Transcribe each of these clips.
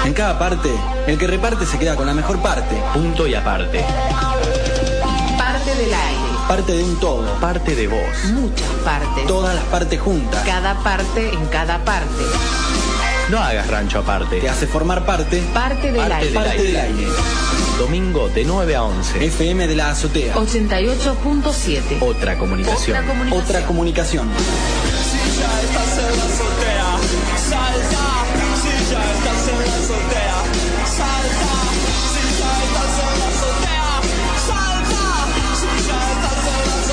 En cada parte, el que reparte se queda con la mejor parte. Punto y aparte. Parte del aire. Parte de un todo. Parte de vos. Muchas partes. Todas las partes juntas. Cada parte en cada parte. No hagas rancho aparte. Te hace formar parte. Parte del aire. Parte del aire. Domingo de 9 a 11. FM de la Azotea. 88.7. Otra comunicación. Otra comunicación. Si ya estás en la azotea, salta. Si ya estás en la azotea, salta. Si ya estás en la azotea, salta. Si ya estás en la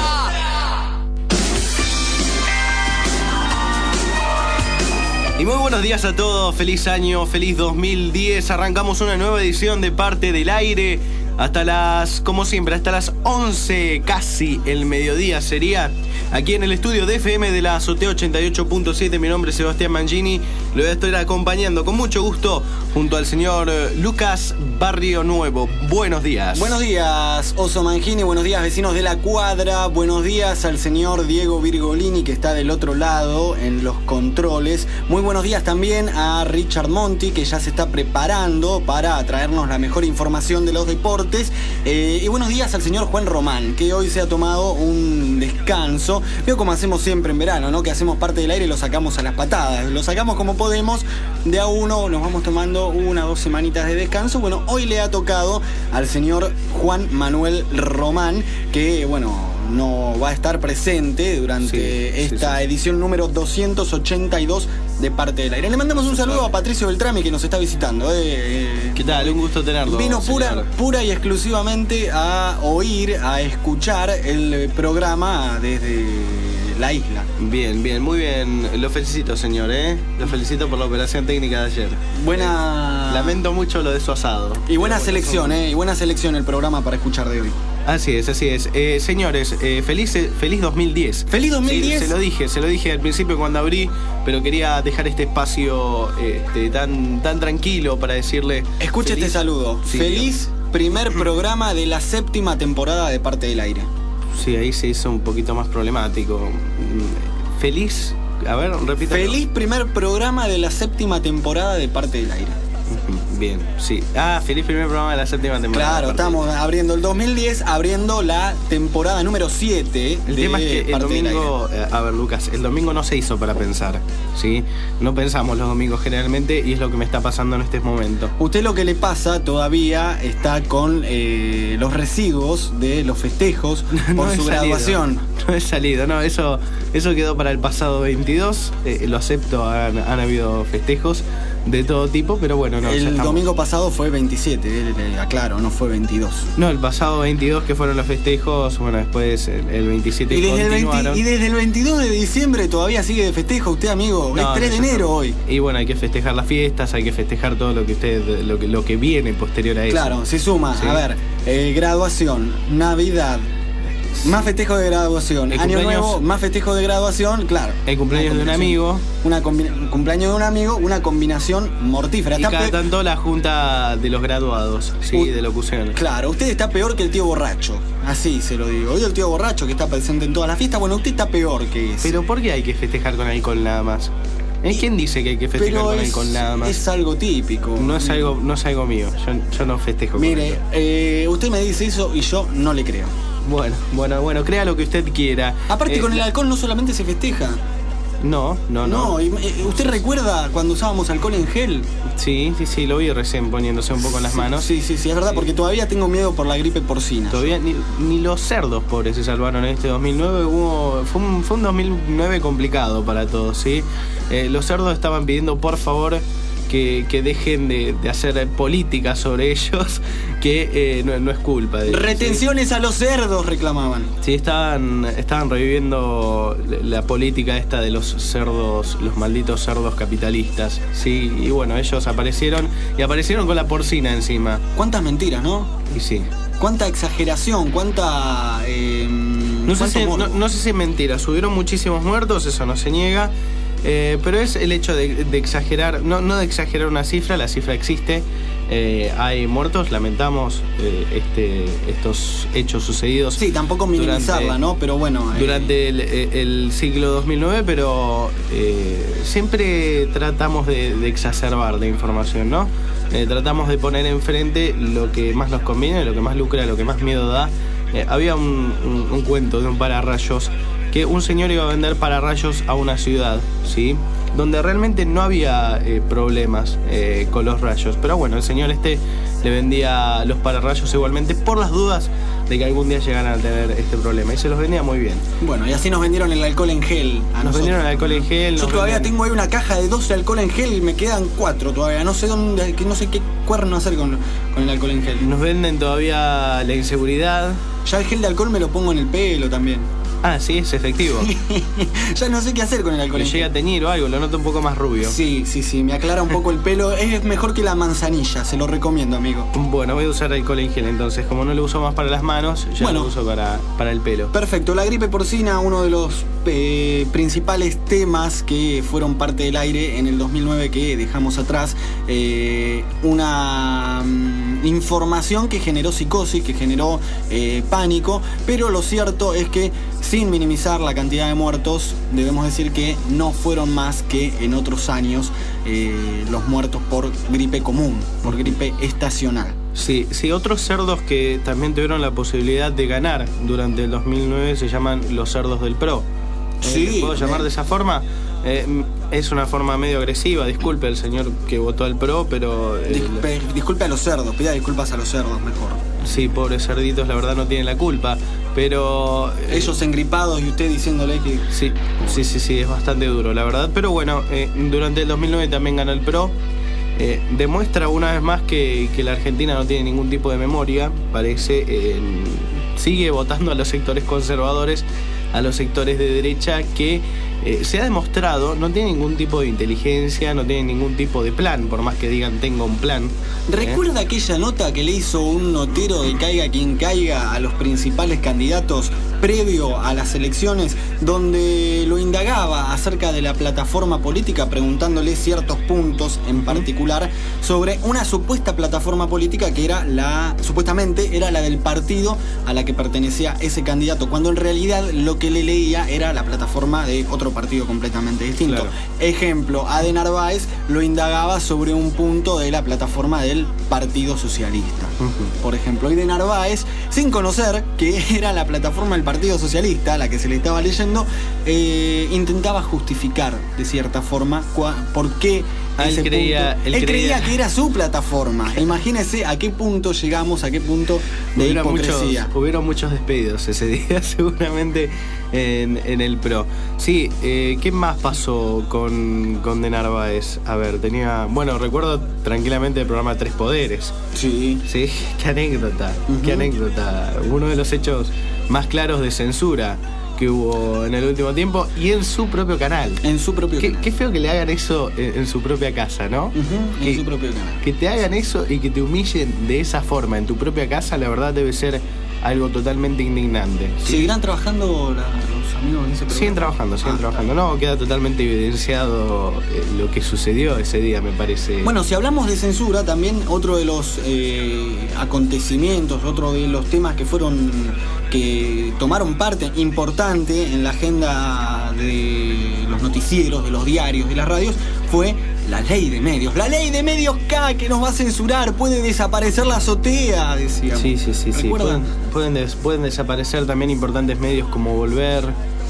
azotea. Y muy buenos días a todos, feliz año, feliz 2010. Arrancamos una nueva edición de Parte del Aire. Hasta las, como siempre, hasta las 11, casi el mediodía sería, aquí en el estudio de FM de la Azotea 88.7. Mi nombre es Sebastián Mangini. Lo voy a estar acompañando con mucho gusto junto al señor Lucas Barrio Nuevo. Buenos días. Buenos días, Oso Mangini. Buenos días, vecinos de la cuadra. Buenos días al señor Diego Virgolini, que está del otro lado en los controles. Muy buenos días también a Richard Monti, que ya se está preparando para traernos la mejor información de los deportes. Y buenos días al señor Juan Román, que hoy se ha tomado un descanso. Veo como hacemos siempre en verano, ¿no? Que hacemos Parte del Aire y lo sacamos a las patadas. Lo sacamos como podemos, de a uno, nos vamos tomando 1 o 2 semanitas de descanso. Bueno, hoy le ha tocado al señor Juan Manuel Román, que, bueno, no va a estar presente durante esta edición número 282 de Parte del Aire. Le mandamos un saludo a Patricio Beltrami, que nos está visitando. ¿Qué tal? Un gusto tenerlo. Vino pura y exclusivamente a oír, a escuchar el programa desde la isla. Bien, bien, muy bien. Lo felicito, señor, ¿eh? Lo felicito por la operación técnica de ayer. Lamento mucho lo de su asado. Y buena selección, Y buena selección el programa para escuchar de hoy. Así es, así es. Señores, feliz 2010. ¿Feliz 2010? Sí, se lo dije al principio cuando abrí, pero quería dejar este espacio tan tranquilo para decirle... Escuche este saludo. Sí, feliz primer programa de la 7ª temporada de Parte del Aire. Sí, ahí se hizo un poquito más problemático. Feliz... A ver, repita. Feliz primer programa de la 7ª temporada de Parte del Aire. Bien, sí. Feliz primer programa de la 7ª temporada. Claro, estamos abriendo el 2010, abriendo la temporada número 7. El tema es que el domingo, a ver, Lucas, el domingo no se hizo para pensar, ¿sí? No pensamos los domingos generalmente y es lo que me está pasando en este momento. Usted lo que le pasa todavía está con los residuos de los festejos por su graduación. No he salido, no, eso quedó para el pasado 22, lo acepto, han habido festejos de todo tipo, pero bueno, no. El domingo pasado fue 27, aclaro, no fue 22. No, el pasado 22 que fueron los festejos, bueno, después el 27 y continuaron. Y desde el 22 de diciembre todavía sigue de festejo usted, amigo. No, es 3 de enero hoy. Y bueno, hay que festejar las fiestas, hay que festejar todo lo que lo que viene posterior a eso. Claro, se suma, ¿sí? A ver, graduación, Navidad, más festejo de graduación, Año Nuevo, más festejo de graduación, claro. El cumpleaños de un amigo. Cumpleaños de un amigo, una combinación mortífera. Y cada tanto la junta de los graduados, sí, de locución. Claro, usted está peor que el tío borracho, así se lo digo. Hoy el tío borracho que está presente en todas las fiestas, bueno, usted está peor que ese. Pero ¿por qué hay que festejar con alcohol nada más? ¿Quién dice que hay que festejar con alcohol nada más? Es algo típico. No es algo mío, yo no festejo con alcohol. Mire, usted me dice eso y yo no le creo. Bueno, crea lo que usted quiera. Aparte con el alcohol no solamente se festeja. No. ¿Usted recuerda cuando usábamos alcohol en gel? Sí, lo vi recién poniéndose un poco en las manos. Sí, es verdad, porque todavía tengo miedo por la gripe porcina. Todavía ni los cerdos pobres se salvaron en este 2009. Fue un 2009 complicado para todos, ¿sí? Los cerdos estaban pidiendo, por favor, que dejen de hacer política sobre ellos, que no es culpa de ellos. Retenciones, ¿sí? A los cerdos reclamaban. Sí, estaban reviviendo la política esta de los cerdos, los malditos cerdos capitalistas. Sí, y bueno, ellos aparecieron con la porcina encima. ¿Cuántas mentiras, no? Y sí. ¿Cuánta exageración? ¿Cuánta...? No sé si es mentira. Subieron muchísimos muertos, eso no se niega. Pero es el hecho de exagerar, no de exagerar una cifra, la cifra existe. Hay muertos, lamentamos estos hechos sucedidos. Sí, tampoco minimizarla, ¿no? Pero bueno. Durante el siglo 2009, pero siempre tratamos de exacerbar la información, ¿no? Tratamos de poner enfrente lo que más nos conviene, lo que más lucra, lo que más miedo da. Había un cuento de un pararrayos, que un señor iba a vender pararrayos a una ciudad, ¿sí? Donde realmente no había problemas con los rayos. Pero bueno, el señor le vendía los pararrayos igualmente por las dudas de que algún día llegaran a tener este problema. Y se los vendía muy bien. Bueno, y así nos vendieron el alcohol en gel. Nos vendieron el alcohol en gel. Yo todavía tengo ahí una caja de 12 alcohol en gel y me quedan 4 todavía. No sé qué cuerno hacer con el alcohol en gel. Nos venden todavía la inseguridad. Ya el gel de alcohol me lo pongo en el pelo también. Ah, sí, es efectivo. Ya no sé qué hacer con el alcohol. Me llega a teñir o algo, lo noto un poco más rubio. Sí, me aclara un poco el pelo. Es mejor que la manzanilla, se lo recomiendo, amigo. Bueno, voy a usar alcohol en gel entonces. Como no lo uso más para las manos, ya lo uso para el pelo. Perfecto, la gripe porcina, uno de los principales temas que fueron parte del aire en el 2009 que dejamos atrás. Una información que generó psicosis, que generó pánico, pero lo cierto es que, sin minimizar la cantidad de muertos, debemos decir que no fueron más que en otros años los muertos por gripe común, por gripe estacional. Sí, otros cerdos que también tuvieron la posibilidad de ganar durante el 2009 se llaman los cerdos del PRO. Sí, ¿puedo llamar de esa forma? Es una forma medio agresiva, disculpe al señor que votó al PRO, pero... Disculpe a los cerdos, pida disculpas a los cerdos mejor. Sí, pobres cerditos, la verdad no tienen la culpa, pero... ellos engripados y usted diciéndole que... Sí, es bastante duro, la verdad. Pero bueno, durante el 2009 también ganó el PRO. Demuestra una vez más que la Argentina no tiene ningún tipo de memoria, parece. Sigue votando a los sectores conservadores, a los sectores de derecha, que se ha demostrado no tiene ningún tipo de inteligencia, no tiene ningún tipo de plan, por más que digan tengo un plan. ¿Recuerda aquella nota que le hizo un notero de Caiga quien caiga a los principales candidatos previo a las elecciones, donde lo indagaba acerca de la plataforma política, preguntándole ciertos puntos en particular sobre una supuesta plataforma política que supuestamente era la del partido a la que pertenecía ese candidato, cuando en realidad lo que le leía era la plataforma de otro partido completamente distinto. Claro. Ejemplo, a de Narváez lo indagaba sobre un punto de la plataforma del Partido Socialista, por ejemplo, y de Narváez, sin conocer que era la plataforma del Partido Socialista, la que se le estaba leyendo, intentaba justificar de cierta forma por qué él creía que era su plataforma. Imagínese a qué punto llegamos, a qué punto de hipocresía. Hubieron muchos despedidos ese día seguramente en el PRO. Sí, ¿qué más pasó con de Narváez? A ver, recuerdo tranquilamente el programa Tres Poderes. Sí, qué anécdota, qué anécdota. Uno de los hechos más claros de censura que hubo en el último tiempo, y en su propio canal. Qué feo que le hagan eso en su propia casa, ¿no? En su propio canal. Que te hagan eso y que te humillen de esa forma en tu propia casa, la verdad debe ser algo totalmente indignante. ¿Seguirán trabajando los amigos de ese programa? Siguen trabajando. No, queda totalmente evidenciado lo que sucedió ese día, me parece. Bueno, si hablamos de censura, también otro de los acontecimientos, otro de los temas que tomaron parte importante en la agenda de los noticieros, de los diarios, de las radios, fue la ley de medios. La ley de medios K, que nos va a censurar, puede desaparecer la azotea, decíamos. Sí. Pueden desaparecer también importantes medios como Volver,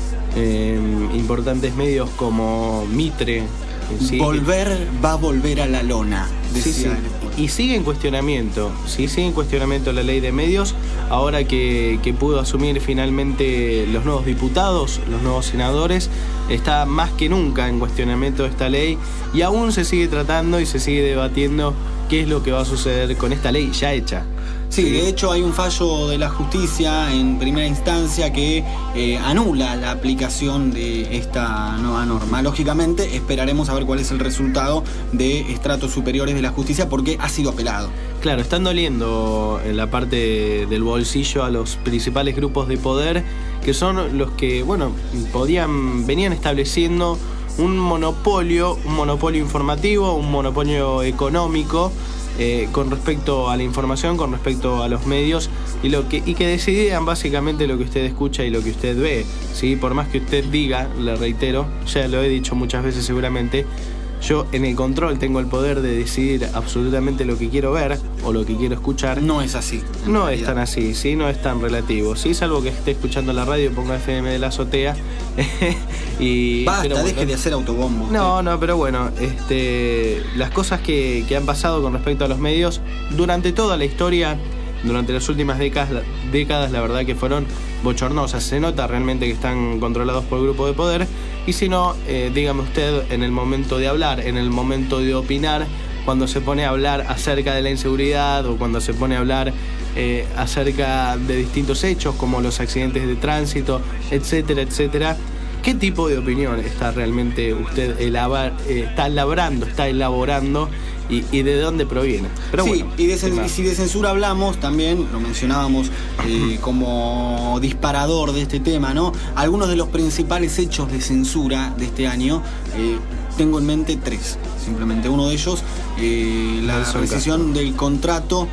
importantes medios como Mitre. Volver va a volver a la lona, decía. Y sigue en cuestionamiento, la ley de medios, ahora que pudo asumir finalmente los nuevos diputados, los nuevos senadores, está más que nunca en cuestionamiento esta ley, y aún se sigue tratando y se sigue debatiendo qué es lo que va a suceder con esta ley ya hecha. Sí, de hecho hay un fallo de la justicia en primera instancia que anula la aplicación de esta nueva norma. Lógicamente esperaremos a ver cuál es el resultado de estratos superiores de la justicia, porque ha sido apelado. Claro, están doliendo en la parte del bolsillo a los principales grupos de poder, que son los que, venían estableciendo un monopolio informativo, un monopolio económico con respecto a la información, con respecto a los medios y que decidan básicamente lo que usted escucha y lo que usted ve, ¿sí? Por más que usted diga, le reitero, ya lo he dicho muchas veces seguramente, yo en el control tengo el poder de decidir absolutamente lo que quiero ver o lo que quiero escuchar. No es así. No es tan así, ¿sí? No es tan relativo, ¿sí? Salvo que esté escuchando la radio y ponga FM de la azotea. Basta, pero bueno, deje de hacer autobombo. No, pero bueno, las cosas que han pasado con respecto a los medios durante toda la historia, durante las últimas décadas, la verdad que fueron bochornosas. Se nota realmente que están controlados por el grupo de poder. Y si no, dígame usted, en el momento de hablar, en el momento de opinar, cuando se pone a hablar acerca de la inseguridad o cuando se pone a hablar acerca de distintos hechos como los accidentes de tránsito, etcétera, etcétera, ¿qué tipo de opinión está realmente usted está elaborando y de dónde proviene? Pero sí, bueno, y si de censura hablamos, también lo mencionábamos como disparador de este tema, ¿no? Algunos de los principales hechos de censura de este año, tengo en mente 3, simplemente. Uno de ellos, la rescisión del contrato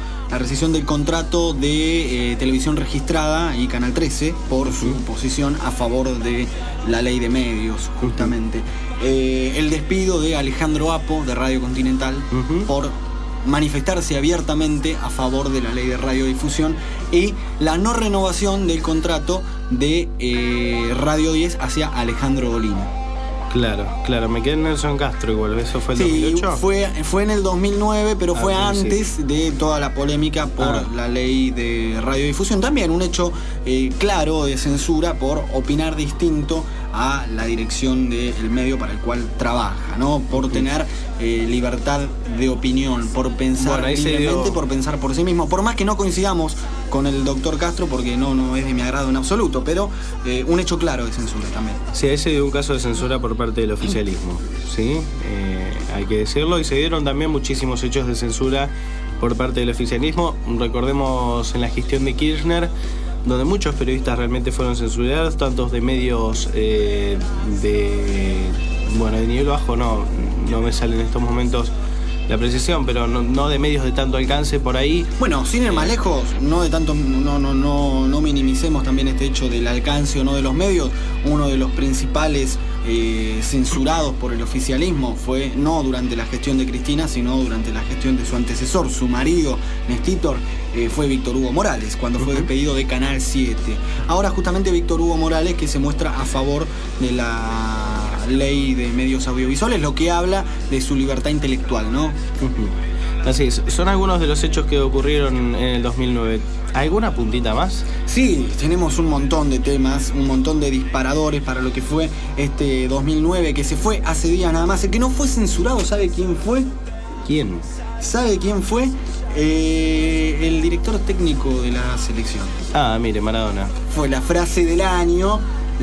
de televisión registrada y Canal 13 por su posición a favor de la ley de medios, justamente. El despido de Alejandro Apo de Radio Continental por manifestarse abiertamente a favor de la ley de radiodifusión y la no renovación del contrato de Radio 10 hacia Alejandro Dolina. Claro, me quedé en Nelson Castro igual, ¿eso fue el 2008? Fue en el 2009, pero fue antes sí. de toda la polémica por la ley de radiodifusión. También un hecho claro de censura por opinar distinto a la dirección del medio para el cual trabaja, ¿no? Por tener libertad de opinión, por pensar libremente, por pensar por sí mismo. Por más que no coincidamos con el doctor Castro, porque no es de mi agrado en absoluto, pero un hecho claro de censura también. Sí, ahí se dio un caso de censura por parte del oficialismo, ¿sí? Hay que decirlo, y se dieron también muchísimos hechos de censura por parte del oficialismo. Recordemos en la gestión de Kirchner, donde muchos periodistas realmente fueron censurados, tantos de medios de nivel bajo, no me sale en estos momentos la precisión, pero no de medios de tanto alcance por ahí. Bueno, sin ir más lejos, no minimicemos también este hecho del alcance o no de los medios. Uno de los principales censurados por el oficialismo fue no durante la gestión de Cristina, sino durante la gestión de su antecesor, su marido, Néstor, fue Víctor Hugo Morales, cuando fue despedido de Canal 7. Ahora justamente Víctor Hugo Morales, que se muestra a favor de la ley de medios audiovisuales, lo que habla de su libertad intelectual, ¿no? Así es, son algunos de los hechos que ocurrieron en el 2009. ¿Alguna puntita más? Sí, tenemos un montón de temas, un montón de disparadores para lo que fue este 2009, que se fue hace días nada más. El que no fue censurado, ¿sabe quién fue? ¿Quién? ¿Sabe quién fue? El director técnico de la selección. Mire, Maradona. Fue la frase del año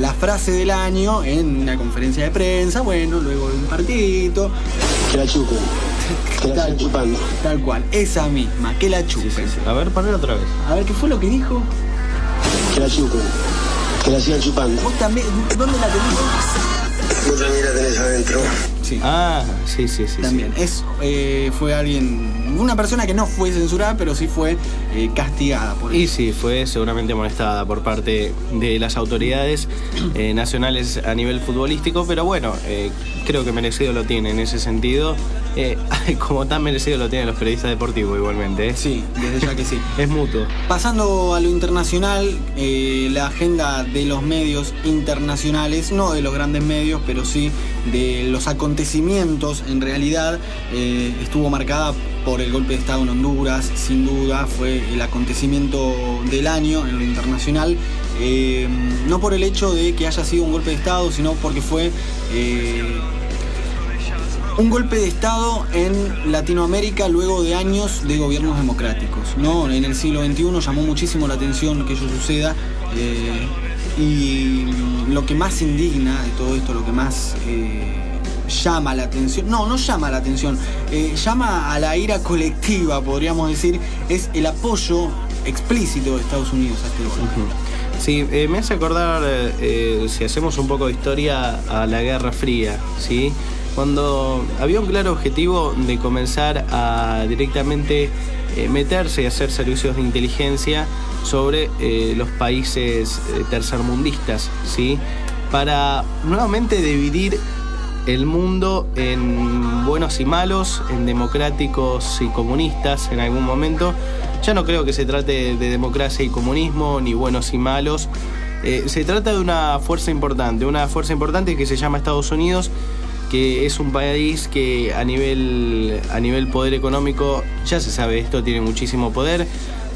en una conferencia de prensa, bueno, luego de un partidito. Que la chupen. Que la sigan chupando. Tal cual, esa misma, que la chupen. Sí. A ver, ponelo otra vez. A ver, ¿qué fue lo que dijo? Que la chupen. Que la sigan chupando. ¿Vos también? ¿Dónde la tenés? Vos también la tenés adentro. Sí. Sí. También. Fue alguien, una persona que no fue censurada, pero sí fue castigada por eso. Y sí, fue seguramente amonestada por parte de las autoridades nacionales a nivel futbolístico, pero bueno, creo que merecido lo tiene en ese sentido. Como tan merecido lo tienen los periodistas deportivos igualmente. Sí, desde ya que sí. Es mutuo. Pasando a lo internacional, la agenda de los medios internacionales, no de los grandes medios, pero sí de los acontecimientos, en realidad estuvo marcada por el golpe de Estado en Honduras. Sin duda fue el acontecimiento del año en lo internacional, no por el hecho de que haya sido un golpe de Estado, sino porque fue un golpe de Estado en Latinoamérica luego de años de gobiernos democráticos, ¿no? En el siglo XXI llamó muchísimo la atención que ello suceda, y lo que más indigna de todo esto, lo que más llama la atención, no llama la atención, llama a la ira colectiva, podríamos decir, es el apoyo explícito de Estados Unidos a este golpe. Sí, me hace acordar, si hacemos un poco de historia, a la Guerra Fría, ¿sí? Cuando había un claro objetivo de comenzar a directamente meterse y hacer servicios de inteligencia sobre los países tercermundistas, ¿sí? Para nuevamente dividir el mundo en buenos y malos, en democráticos y comunistas en algún momento. Ya no creo que se trate de democracia y comunismo, ni buenos y malos. Se trata de una fuerza importante que se llama Estados Unidos, que es un país que a nivel poder económico, ya se sabe esto, tiene muchísimo poder.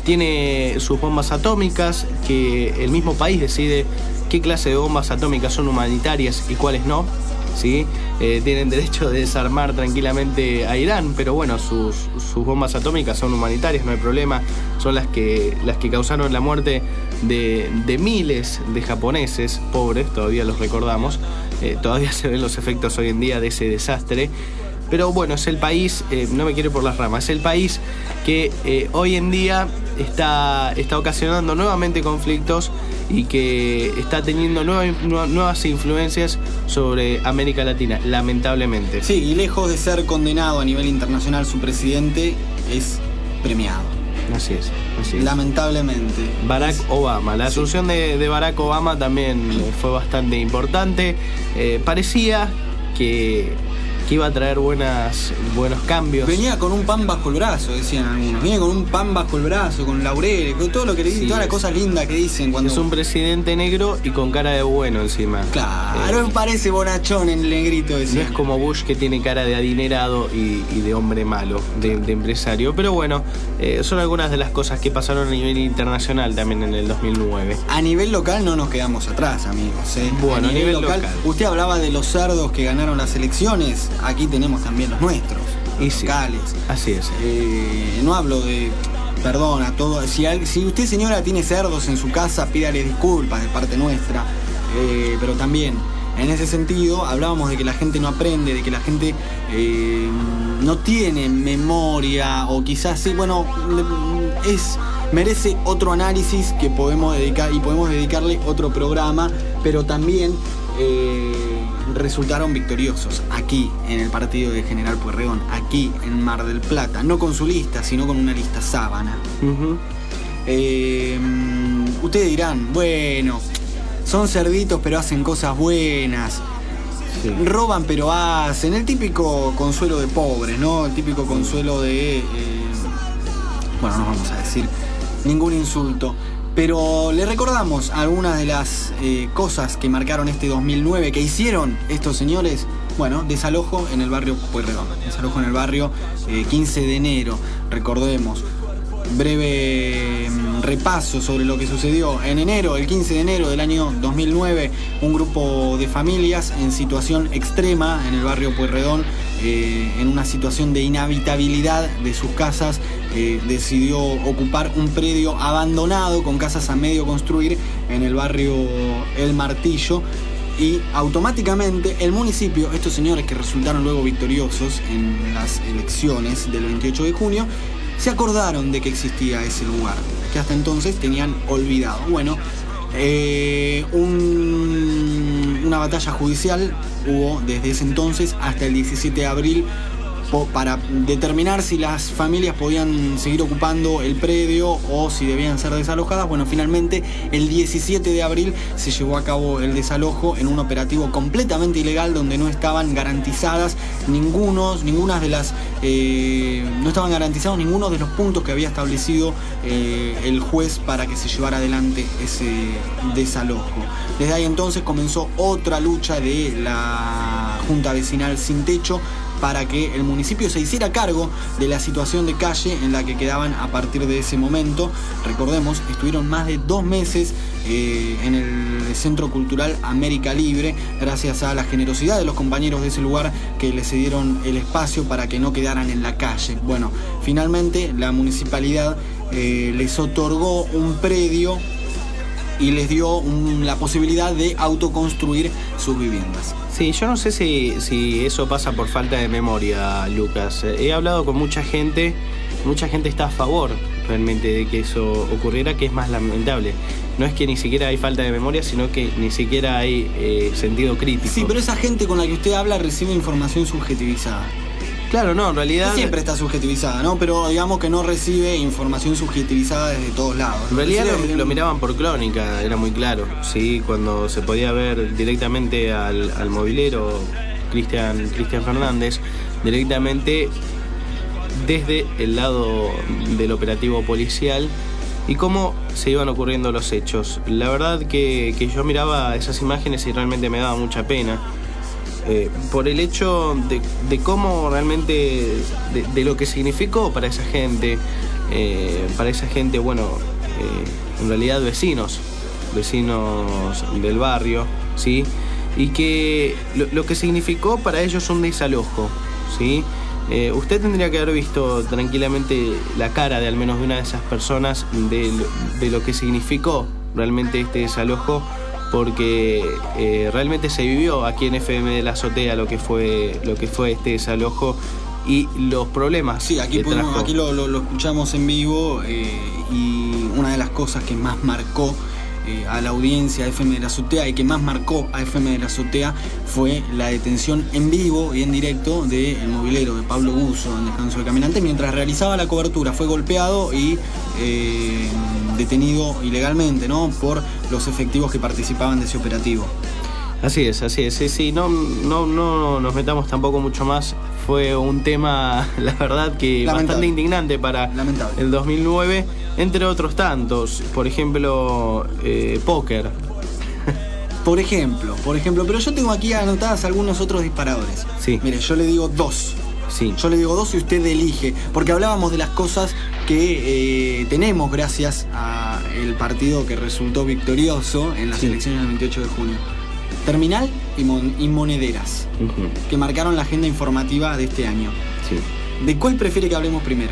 Tiene sus bombas atómicas, que el mismo país decide qué clase de bombas atómicas son humanitarias y cuáles no, ¿sí? Tienen derecho de desarmar tranquilamente a Irán, pero bueno, sus bombas atómicas son humanitarias, no hay problema. Son las que causaron la muerte de miles de japoneses pobres, todavía los recordamos. Todavía se ven los efectos hoy en día de ese desastre. Pero bueno, es el país, no me quiero ir por las ramas, es el país que hoy en día está ocasionando nuevamente conflictos y que está teniendo nuevas influencias sobre América Latina, lamentablemente. Sí, y lejos de ser condenado a nivel internacional, su presidente es premiado. Así es. Lamentablemente. Barack Obama. La asunción de Barack Obama también fue bastante importante. Parecía que iba a traer buenos cambios. Venía con un pan bajo el brazo, decían algunos. Venía con un pan bajo el brazo, con laureles, con todo lo que le dicen, todas las cosas lindas que dicen cuando... Es un presidente negro y con cara de bueno encima. Claro, me parece bonachón el negrito ese. No es como Bush, que tiene cara de adinerado y de hombre malo, de empresario. Pero bueno, son algunas de las cosas que pasaron a nivel internacional también en el 2009. A nivel local no nos quedamos atrás, amigos. Bueno, a nivel local. Usted hablaba de los cerdos que ganaron las elecciones. Aquí tenemos también los nuestros, los locales. Así es. No hablo de... Perdón a todos. Si usted, señora, tiene cerdos en su casa, pídale disculpas de parte nuestra. Pero también, en ese sentido, hablábamos de que la gente no aprende, de que la gente no tiene memoria, o quizás sí, bueno, merece otro análisis que podemos dedicarle otro programa, pero también resultaron victoriosos aquí en el partido de General Pueyrredón, aquí en Mar del Plata, no con su lista, sino con una lista sábana. Ustedes dirán, bueno, son cerditos pero hacen cosas buenas. Sí. Roban pero hacen, el típico consuelo de pobres, ¿no? El típico consuelo de... bueno, no vamos a decir ningún insulto, pero le recordamos algunas de las cosas que marcaron este 2009, que hicieron estos señores. Bueno, desalojo en el barrio Pueyrredón, desalojo en el barrio 15 de enero, recordemos. Breve repaso sobre lo que sucedió en enero, el 15 de enero del año 2009, un grupo de familias en situación extrema en el barrio Pueyrredón, en una situación de inhabitabilidad de sus casas, decidió ocupar un predio abandonado con casas a medio construir en el barrio El Martillo. Y automáticamente el municipio, estos señores que resultaron luego victoriosos en las elecciones del 28 de junio, se acordaron de que existía ese lugar, que hasta entonces tenían olvidado. Bueno, una batalla judicial hubo desde ese entonces hasta el 17 de abril para determinar si las familias podían seguir ocupando el predio o si debían ser desalojadas. Bueno, finalmente el 17 de abril se llevó a cabo el desalojo en un operativo completamente ilegal, donde no estaban garantizadas no estaban garantizados ninguno de los puntos que había establecido el juez para que se llevara adelante ese desalojo. Desde ahí entonces comenzó otra lucha de la Junta Vecinal Sin Techo para que el municipio se hiciera cargo de la situación de calle en la que quedaban a partir de ese momento. Recordemos, estuvieron más de 2 meses en el Centro Cultural América Libre, gracias a la generosidad de los compañeros de ese lugar que les cedieron el espacio para que no quedaran en la calle. Bueno, finalmente la municipalidad les otorgó un predio y les dio la posibilidad de autoconstruir sus viviendas. Sí, yo no sé si eso pasa por falta de memoria, Lucas. He hablado con mucha gente mucha gente está a favor realmente de que eso ocurriera, que es más lamentable. No es que ni siquiera hay falta de memoria, sino que ni siquiera hay sentido crítico. Sí, pero esa gente con la que usted habla recibe información subjetivizada. Claro, no, en realidad... Siempre está subjetivizada, ¿no? Pero digamos que no recibe información subjetivizada desde todos lados. En realidad Recibe- lo miraban por crónica, era muy claro, ¿sí? Cuando se podía ver directamente al movilero Cristian Fernández, directamente desde el lado del operativo policial y cómo se iban ocurriendo los hechos. La verdad que yo miraba esas imágenes y realmente me daba mucha pena. Por el hecho de cómo realmente, de lo que significó para esa gente, bueno, en realidad vecinos del barrio, ¿sí? Y que lo que significó para ellos un desalojo, ¿sí? Usted tendría que haber visto tranquilamente la cara de al menos de una de esas personas de lo que significó realmente este desalojo, porque realmente se vivió aquí en FM de la Azotea lo que fue este desalojo y los problemas. Sí, aquí, que trajo. aquí lo escuchamos en vivo y una de las cosas que más marcó a la audiencia de FM de la Azotea y que más marcó a FM de la Azotea fue la detención en vivo y en directo del movilero de Pablo Buzo en Descanso de Caminante mientras realizaba la cobertura. Fue golpeado y detenido ilegalmente, ¿no? Por los efectivos que participaban de ese operativo. Así es, sí, no nos metamos tampoco mucho más. Fue un tema, la verdad, que Lamentable. bastante indignante para Lamentable. el 2009, entre otros tantos. Por ejemplo, póker. Por ejemplo, pero yo tengo aquí anotadas algunos otros disparadores. Sí. Mire, yo le digo dos. Sí. Yo le digo dos y usted elige, porque hablábamos de las cosas que tenemos gracias al partido que resultó victorioso en las Sí. elecciones del 28 de junio. Terminal y monederas, Ujú. que marcaron la agenda informativa de este año. Sí. ¿De cuál prefiere que hablemos primero?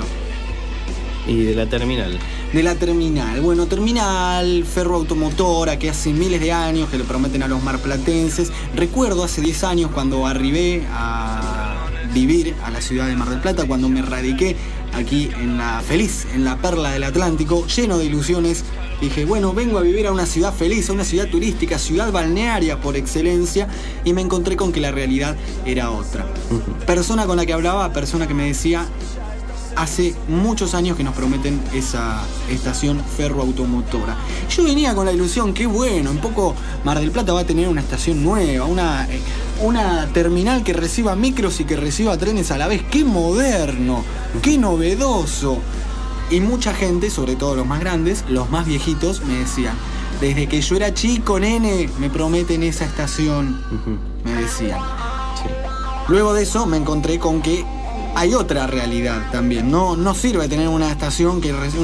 Y de la terminal. De la terminal. Bueno, terminal ferroautomotora que hace miles de años que le prometen a los marplatenses. Recuerdo hace 10 años cuando arribé a vivir a la ciudad de Mar del Plata, cuando me radiqué aquí en la perla del Atlántico, lleno de ilusiones. Dije, bueno, vengo a vivir a una ciudad feliz, a una ciudad turística, ciudad balnearia por excelencia, y me encontré con que la realidad era otra. Persona con la que hablaba, persona que me decía, hace muchos años que nos prometen esa estación ferroautomotora. Yo venía con la ilusión, qué bueno, en poco Mar del Plata va a tener una estación nueva, una terminal que reciba micros y que reciba trenes a la vez. ¡Qué moderno! ¡Qué novedoso! Y mucha gente, sobre todo los más grandes, los más viejitos, me decían, desde que yo era chico, nene, me prometen esa estación, Ujú. me decían. Sí. Luego de eso me encontré con que hay otra realidad también. No sirve tener una estación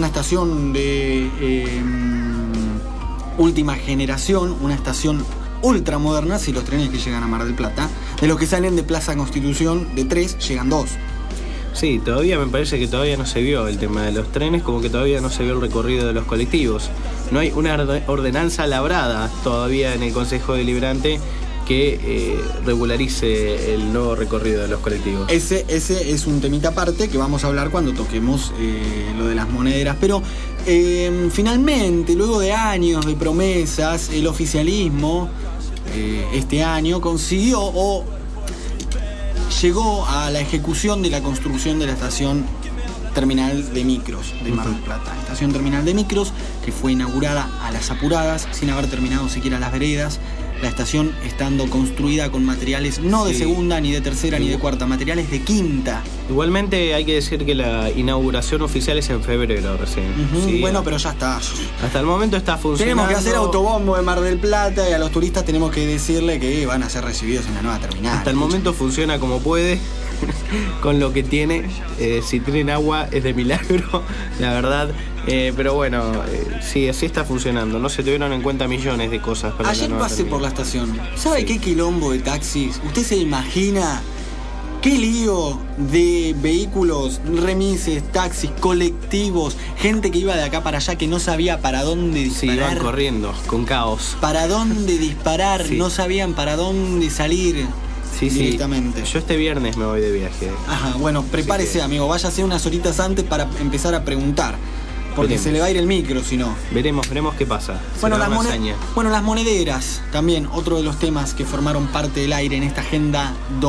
de última generación, una estación ultramoderna, si los trenes que llegan a Mar del Plata, de los que salen de Plaza Constitución, de 3 llegan 2. Sí, todavía me parece que todavía no se vio el tema de los trenes, como que todavía no se vio el recorrido de los colectivos. No hay una ordenanza labrada todavía en el Consejo Deliberante que regularice el nuevo recorrido de los colectivos. Ese es un temita aparte que vamos a hablar cuando toquemos lo de las monederas. Pero finalmente, luego de años de promesas, el oficialismo este año consiguió o llegó a la ejecución de la construcción de la estación terminal de micros de Mar del Plata. Estación terminal de micros que fue inaugurada a las apuradas, sin haber terminado siquiera las veredas. La estación estando construida con materiales no de Sí. segunda, ni de tercera, ni de cuarta, materiales de quinta. Igualmente hay que decir que la inauguración oficial es en febrero recién. Ujú, Sí. Bueno, pero ya está. Hasta el momento está funcionando. Tenemos que hacer autobombo de Mar del Plata y a los turistas tenemos que decirle que van a ser recibidos en la nueva terminal. Hasta el momento funciona como puede, con lo que tiene. Si tienen agua es de milagro, la verdad. Pero bueno, sí, así está funcionando. No se tuvieron en cuenta millones de cosas para Ayer la nueva pasé terminal. por la estación. ¿Sabe Sí. qué quilombo de taxis? ¿Usted se imagina qué lío de vehículos, remises, taxis, colectivos, gente que iba de acá para allá que no sabía para dónde Sí, disparar? iban corriendo, con caos. Para dónde disparar, Sí. no sabían para dónde salir. Sí, directamente. Yo este viernes me voy de viaje. Ajá, bueno, prepárese, amigo. Váyase unas horitas antes para empezar a preguntar. Porque Veremos. se le va a ir el micro, si no. Veremos qué pasa. Bueno, Será las una hazaña. las monederas, también otro de los temas que formaron parte del aire en esta agenda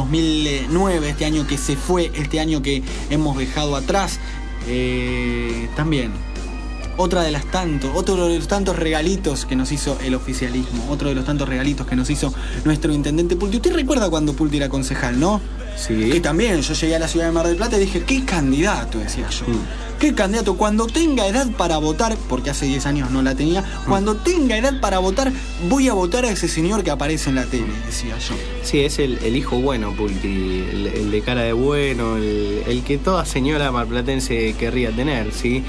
2009, este año que se fue, este año que hemos dejado atrás. También, otro de los tantos regalitos que nos hizo el oficialismo, otro de los tantos regalitos que nos hizo nuestro intendente Pulti. ¿Usted recuerda cuando Pulti era concejal, no? Sí. Que también yo llegué a la ciudad de Mar del Plata y dije, qué candidato, decía yo. Qué candidato, cuando tenga edad para votar, porque hace 10 años no la tenía, cuando tenga edad para votar, voy a votar a ese señor que aparece en la tele, decía yo. Sí, es el hijo bueno, Pulti, el de cara de bueno, el que toda señora marplatense querría tener, ¿sí?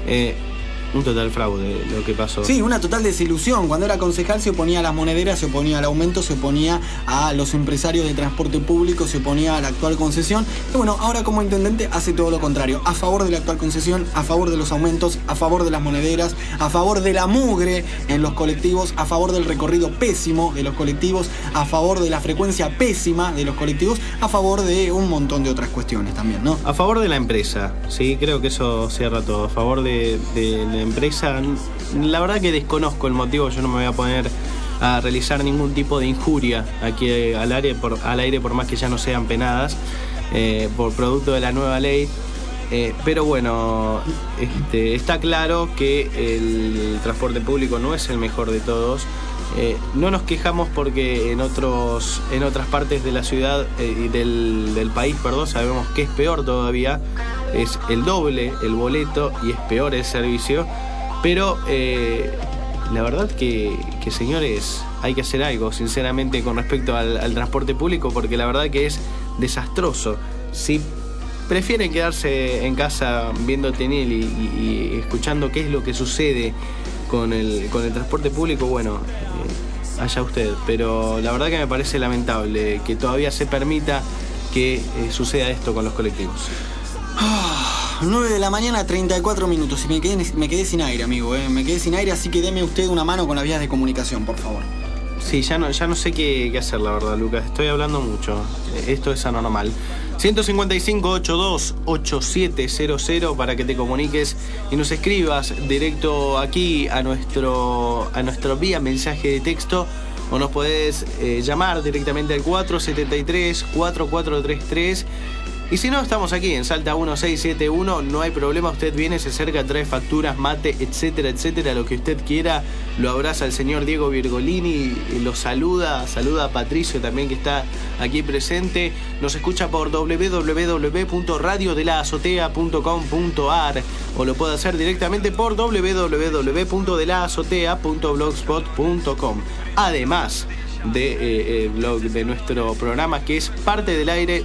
Un total fraude lo que pasó. Sí, una total desilusión. Cuando era concejal se oponía a las monederas, se oponía al aumento, se oponía a los empresarios de transporte público, se oponía a la actual concesión. Y bueno, ahora como intendente hace todo lo contrario. A favor de la actual concesión, a favor de los aumentos, a favor de las monederas, a favor de la mugre en los colectivos, a favor del recorrido pésimo de los colectivos, a favor de la frecuencia pésima de los colectivos, a favor de un montón de otras cuestiones también, ¿no? A favor de la empresa, sí, creo que eso cierra todo. A favor de la empresa, la verdad que desconozco el motivo, yo no me voy a poner a realizar ningún tipo de injuria aquí al aire, por más que ya no sean penadas por producto de la nueva ley. Pero bueno, está claro que el transporte público no es el mejor de todos. No nos quejamos porque en otras partes de la ciudad y del país, sabemos que es peor todavía. Es el doble el boleto y es peor el servicio. Pero la verdad que señores, hay que hacer algo, sinceramente, con respecto al transporte público, porque la verdad que es desastroso. Si prefieren quedarse en casa viendo Tenil y escuchando qué es lo que sucede con el transporte público, bueno, allá usted. Pero la verdad que me parece lamentable que todavía se permita que suceda esto con los colectivos. 9 de la mañana, 34 minutos. Y me quedé sin aire, amigo. Me quedé sin aire, así que deme usted una mano con las vías de comunicación, por favor. Sí, ya no sé qué hacer, la verdad, Lucas. Estoy hablando mucho. Esto es anormal. 155-82-8700 para que te comuniques y nos escribas directo aquí a nuestro vía mensaje de texto, o nos podés llamar directamente al 473-4433. Y si no, estamos aquí en Salta 1671, no hay problema, usted viene, se acerca, trae facturas, mate, etcétera, etcétera, lo que usted quiera, lo abraza el señor Diego Virgolini, lo saluda a Patricio también, que está aquí presente, nos escucha por www.radiodelazotea.com.ar, o lo puede hacer directamente por www.delaazotea.blogspot.com. Además de blog de nuestro programa, que es Parte del Aire,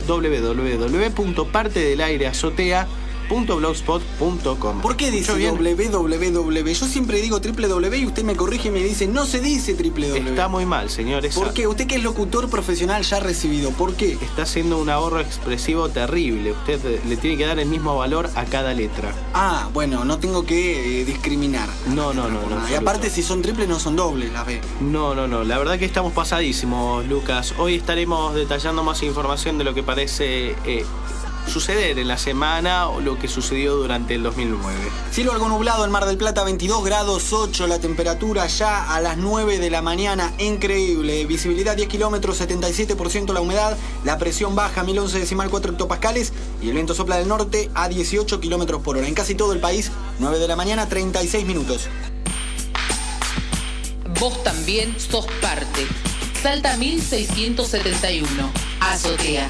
www.partedelaireazotea.blogspot.com. ¿Por qué dice www? Yo siempre digo www y usted me corrige y me dice, no se dice www. Está muy mal, señores. ¿Por qué? Usted que es locutor profesional ya recibido, ¿por qué? Está haciendo un ahorro expresivo terrible. Usted le tiene que dar el mismo valor a cada letra. Ah, bueno, no tengo que discriminar. No. Y aparte, si son triples, no son dobles, las ve. No. La verdad que estamos pasadísimos, Lucas. Hoy estaremos detallando más información de lo que parece suceder en la semana o lo que sucedió durante el 2009. Cielo algo nublado en Mar del Plata, 22 grados 8 la temperatura ya a las 9 de la mañana, increíble. Visibilidad 10 kilómetros, 77% la humedad, la presión baja 1011,4 hectopascales y el viento sopla del norte a 18 kilómetros por hora. En casi todo el país, 9 de la mañana, 36 minutos. Vos también sos parte. Salta 1671. Azotea.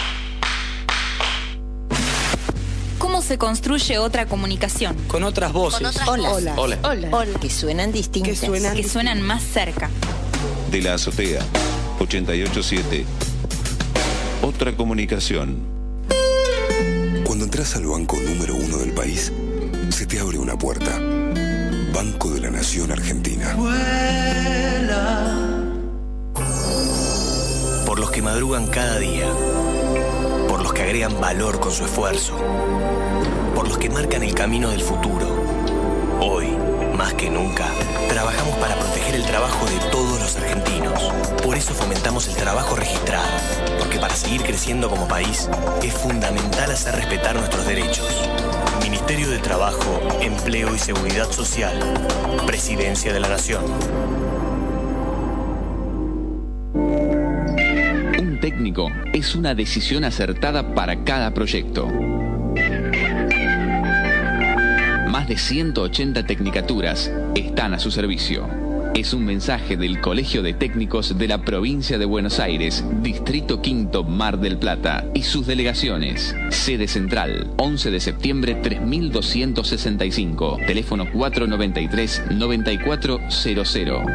¿Cómo se construye otra comunicación? Con otras voces. Hola. Hola. Que suenan distintas. Que suenan más cerca. De la Azotea 887. Otra comunicación. Cuando entras al banco número 1 del país, se te abre una puerta. Banco de la Nación Argentina. Por los que madrugan cada día. Por los que agregan valor con su esfuerzo. Por los que marcan el camino del futuro. Hoy, Más que nunca, trabajamos para proteger el trabajo de todos los argentinos. Por eso fomentamos el trabajo registrado, porque para seguir creciendo como país es fundamental hacer respetar nuestros derechos. Ministerio de Trabajo, Empleo y Seguridad Social. Presidencia de la Nación. Un técnico es una decisión acertada para cada proyecto. Más de 180 tecnicaturas están a su servicio. Es un mensaje del Colegio de Técnicos de la Provincia de Buenos Aires, Distrito Quinto, Mar del Plata, y sus delegaciones. Sede central, 11 de septiembre 3265, teléfono 493-9400.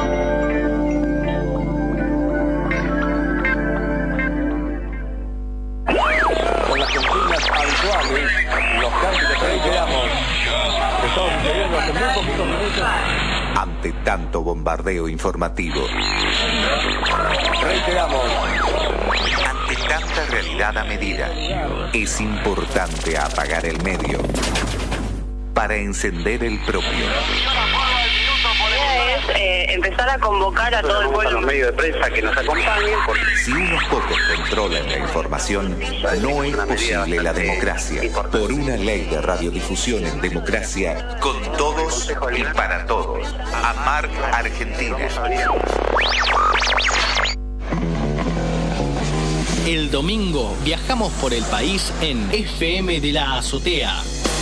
Con las consignas habituales, los cambios que reiteramos, que son sucediendo hace muy poquitos minutos. Ante tanto bombardeo informativo, Reiteramos. ante tanta realidad a medida, es importante apagar el medio para encender el propio. Empezar a convocar a todo el pueblo. A los medios de prensa que nos acompañen. Porque si unos pocos controlan la información, no es posible la democracia. Por una ley de radiodifusión en democracia, con todos y para todos. Amar Argentina. El domingo viajamos por el país en FM de la Azotea.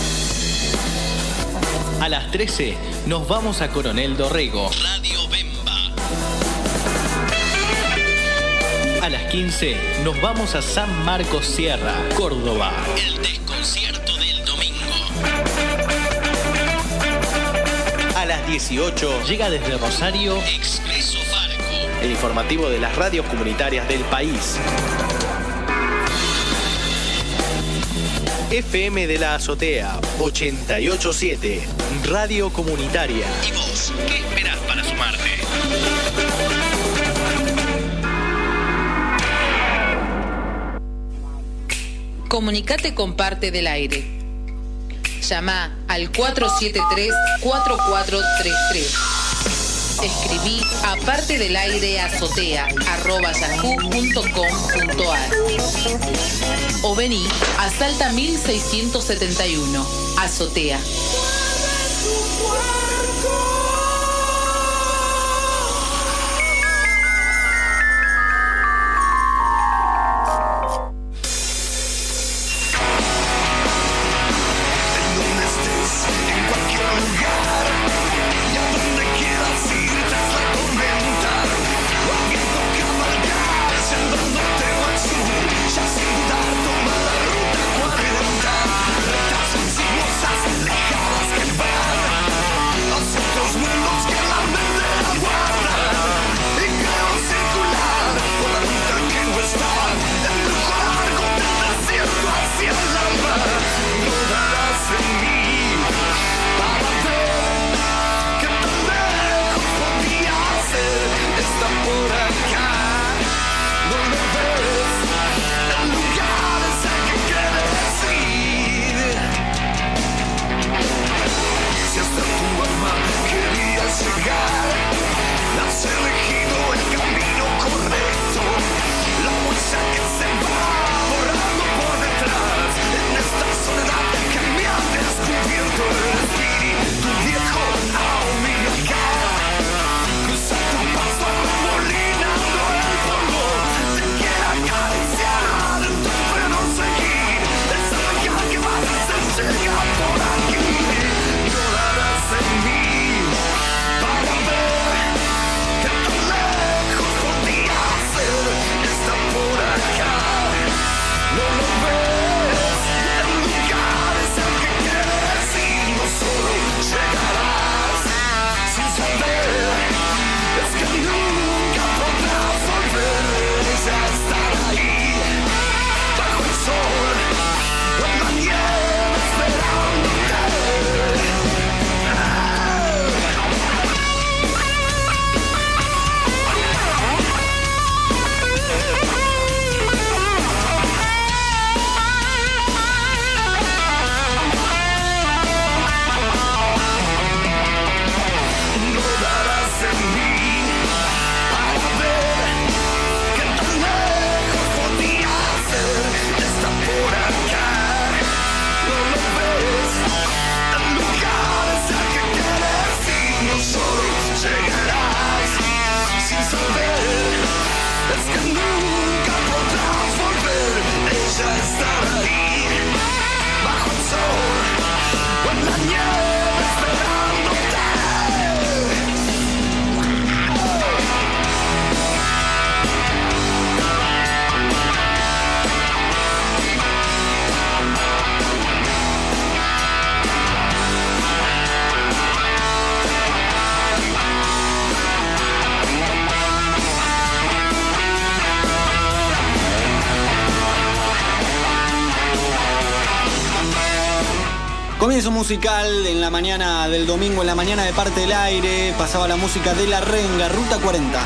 A las 13 nos vamos a Coronel Dorrego. Radio Bemba. A las 15 nos vamos a San Marcos Sierra, Córdoba. El desconcierto del domingo. A las 18 llega desde Rosario Expreso Farco, El informativo de las radios comunitarias del país. FM de la Azotea 887, Radio Comunitaria. ¿Y vos qué esperás para sumarte? Comunicate con Parte del Aire. Llama al 473-4433. Escribí a partedelaire@yahoo.com.ar o vení a Salta 1671, Azotea. Nosotros Comienzo musical en la mañana del domingo, en la mañana de Parte del Aire. Pasaba la música de La Renga, Ruta 40.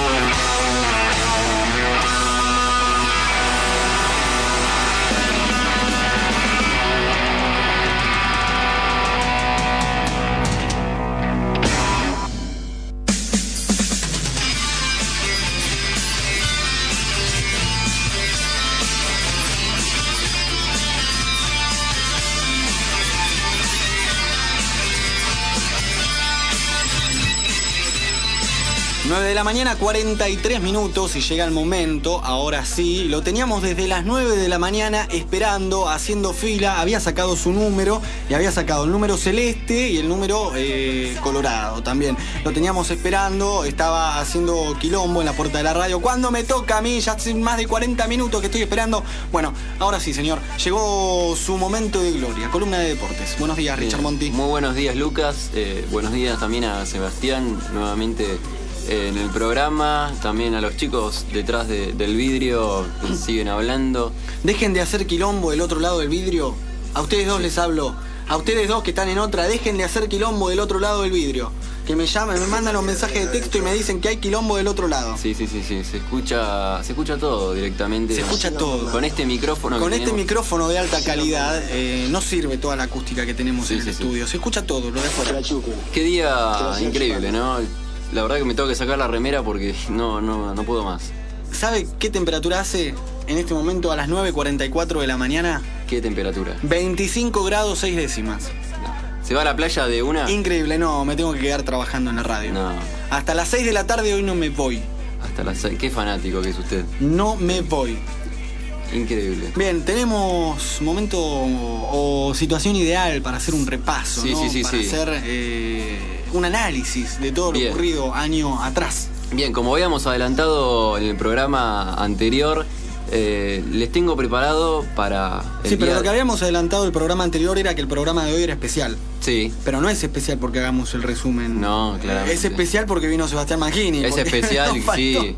De la mañana, 43 minutos, y llega el momento, ahora sí, lo teníamos desde las 9 de la mañana esperando, haciendo fila, había sacado su número, y había sacado el número celeste y el número colorado también. Lo teníamos esperando, estaba haciendo quilombo en la puerta de la radio. ¿Cuándo me toca a mí? Ya hace más de 40 minutos que estoy esperando. Bueno, ahora sí, señor, llegó su momento de gloria, columna de deportes. Buenos días, Richard Monti. Muy buenos días, Lucas. Buenos días también a Sebastián, nuevamente en el programa, también a los chicos detrás del vidrio que siguen hablando. Dejen de hacer quilombo del otro lado del vidrio. A ustedes dos les hablo. A ustedes dos que están en otra, dejen de hacer quilombo del otro lado del vidrio. Que me llaman, me mandan los mensajes de texto y me dicen que hay quilombo del otro lado. Sí, se escucha todo directamente. Se escucha todo. Con este micrófono. Con este micrófono de alta calidad, no sirve toda la acústica que tenemos en el estudio. Se escucha todo, lo de afuera. Qué día increíble, ¿no? La verdad que me tengo que sacar la remera porque no puedo más. ¿Sabe qué temperatura hace en este momento a las 9:44 de la mañana? ¿Qué temperatura? 25 grados 6 décimas. ¿Se va a la playa de una? Increíble, no, me tengo que quedar trabajando en la radio. No. Hasta las 6 de la tarde hoy no me voy. Hasta las 6, qué fanático que es usted. No me voy. Increíble. Bien, tenemos momento o situación ideal para hacer un repaso, ¿no? Para hacer un análisis de todo lo ocurrido año atrás. Bien, como habíamos adelantado en el programa anterior, les tengo preparado para... pero lo que habíamos adelantado el programa anterior era que el programa de hoy era especial. Sí. Pero no es especial porque hagamos el resumen. No, claramente. Es especial porque vino Sebastián Mangini. Es especial, sí.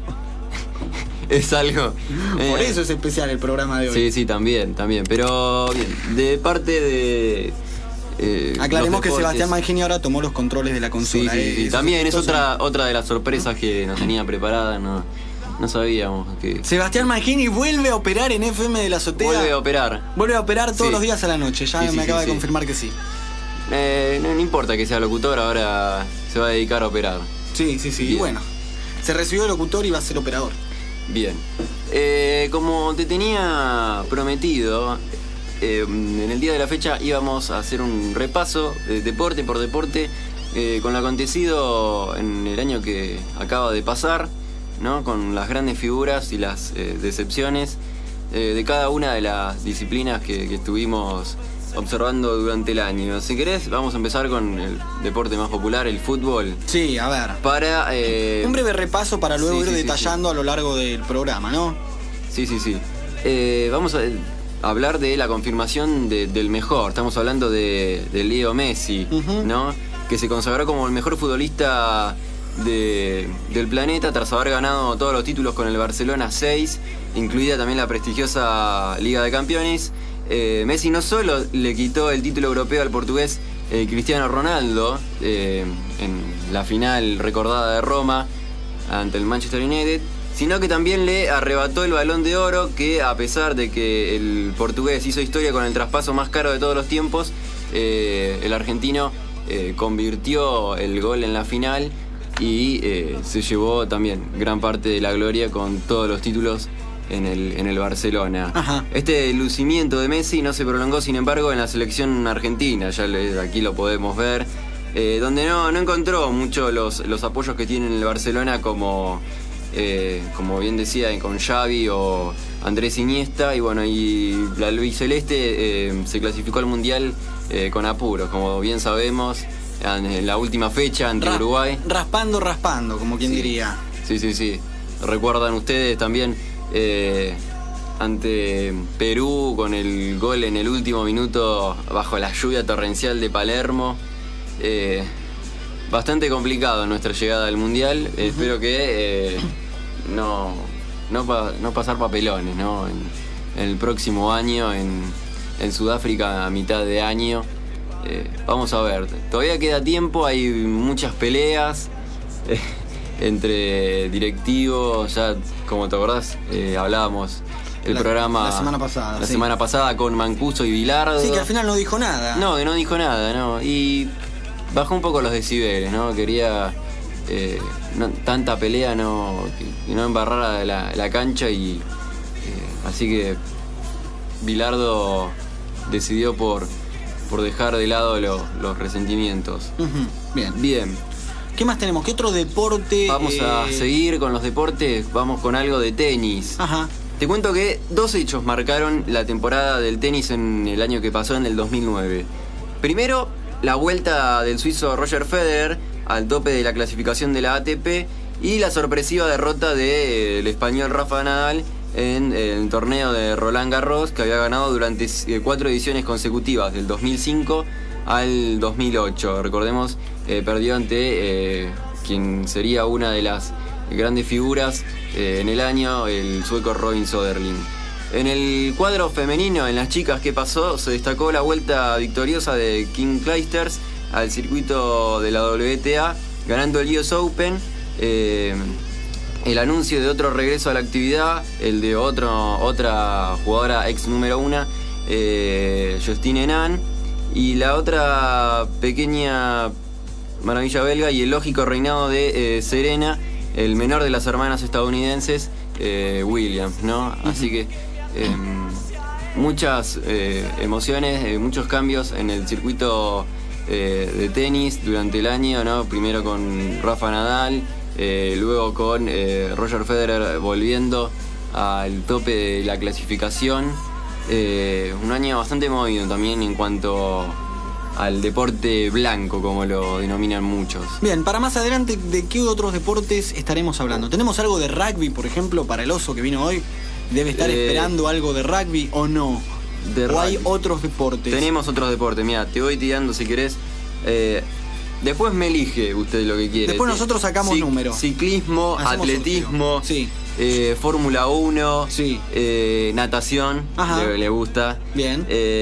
Es algo... Por eso es especial el programa de hoy. Sí, también. Pero bien, de parte de... aclaremos que Sebastián Mangini ahora tomó los controles de la consola. Sí. También es otra de las sorpresas que nos tenía preparada, no sabíamos que... Sebastián Mangini vuelve a operar en FM de la Azotea. Vuelve a operar todos los días a la noche, ya me acaba de confirmar que sí. No importa que sea locutor, ahora se va a dedicar a operar. Sí, y bueno, se recibió de locutor y va a ser operador. Bien. Como te tenía prometido, en el día de la fecha íbamos a hacer un repaso deporte por deporte con lo acontecido en el año que acaba de pasar, ¿no? Con las grandes figuras y las decepciones de cada una de las disciplinas que estuvimos observando durante el año. Si querés, vamos a empezar con el deporte más popular, el fútbol. Sí, a ver. Para un breve repaso para luego ir detallando a lo largo del programa, ¿no? Sí. Vamos a hablar de la confirmación del mejor. Estamos hablando de Leo Messi, ¿no? Que se consagró como el mejor futbolista del planeta tras haber ganado todos los títulos con el Barcelona 6, incluida también la prestigiosa Liga de Campeones. Messi no solo le quitó el título europeo al portugués Cristiano Ronaldo en la final recordada de Roma ante el Manchester United, sino que también le arrebató el Balón de Oro, que a pesar de que el portugués hizo historia con el traspaso más caro de todos los tiempos, el argentino convirtió el gol en la final y se llevó también gran parte de la gloria con todos los títulos en el Barcelona. Ajá. Este lucimiento de Messi no se prolongó, sin embargo, en la selección argentina, ya aquí lo podemos ver, donde no encontró mucho los apoyos que tiene en el Barcelona, como bien decía, con Xavi o Andrés Iniesta, y bueno, y la albiceleste se clasificó al Mundial con apuros, como bien sabemos, en la última fecha ante Uruguay. Raspando, como quien diría. Sí. Recuerdan ustedes también ante Perú con el gol en el último minuto bajo la lluvia torrencial de Palermo. Bastante complicado nuestra llegada al Mundial. Espero que no pasar papelones, ¿no? En el próximo año en Sudáfrica a mitad de año. vamos a ver. Todavía queda tiempo, hay muchas peleas entre directivos. Ya, como te acordás, hablábamos el programa la semana pasada. La semana pasada con Mancuso y Bilardo. Sí, que al final no dijo nada. No, que no dijo nada, ¿no? Y bajó un poco los decibeles, ¿no? Quería tanta pelea, que no embarrara la cancha y así que Bilardo decidió por dejar de lado los resentimientos. Bien. ¿Qué más tenemos? ¿Qué otro deporte? Vamos a seguir con los deportes. Vamos con algo de tenis. Ajá. Te cuento que 2 hechos marcaron la temporada del tenis en el año que pasó, en el 2009. Primero, la vuelta del suizo Roger Federer al tope de la clasificación de la ATP y la sorpresiva derrota del español Rafa Nadal en el torneo de Roland Garros, que había ganado durante 4 ediciones consecutivas, del 2005 al 2008. Recordemos, perdió ante quien sería una de las grandes figuras en el año, el sueco Robin Söderling. En el cuadro femenino, en las chicas, ¿qué pasó? Se destacó la vuelta victoriosa de Kim Clijsters al circuito de la WTA, ganando el US Open. El anuncio de otro regreso a la actividad, el de otra jugadora ex número 1, Justine Henin, y la otra pequeña maravilla belga y el lógico reinado de Serena, el menor de las hermanas estadounidenses, Williams, ¿no? Así que muchas emociones, muchos cambios en el circuito de tenis durante el año, ¿no? Primero con Rafa Nadal, luego con Roger Federer volviendo al tope de la clasificación. Un año bastante movido también en cuanto al deporte blanco, como lo denominan muchos. Bien, para más adelante, ¿de qué otros deportes estaremos hablando? ¿Tenemos algo de rugby, por ejemplo, para el oso que vino hoy? ¿Debe estar esperando algo de rugby o no? ¿O hay otros deportes? Tenemos otros deportes, mira, te voy tirando si querés. Después me elige usted lo que quiere. Después nosotros sacamos números. Ciclismo, atletismo, Fórmula 1, natación, le gusta. Bien.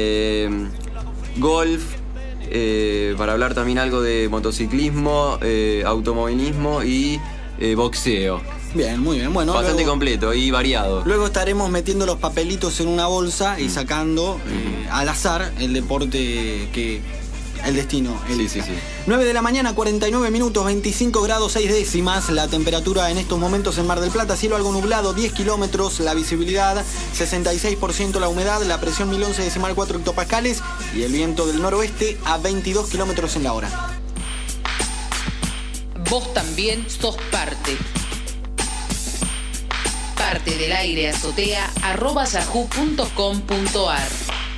Golf, para hablar también algo de motociclismo, automovilismo y boxeo. Bien, muy bien. Bueno, bastante completo y variado. Luego estaremos metiendo los papelitos en una bolsa y sacando al azar el deporte que el destino. Sí. 9 de la mañana, 49 minutos, 25 grados 6 décimas. La temperatura en estos momentos en Mar del Plata, cielo algo nublado, 10 kilómetros, la visibilidad 66%, la humedad, la presión 1011,4 hectopascales y el viento del noroeste a 22 kilómetros en la hora. Vos también sos parte. Parte del aire azotea @yahoo.com.ar.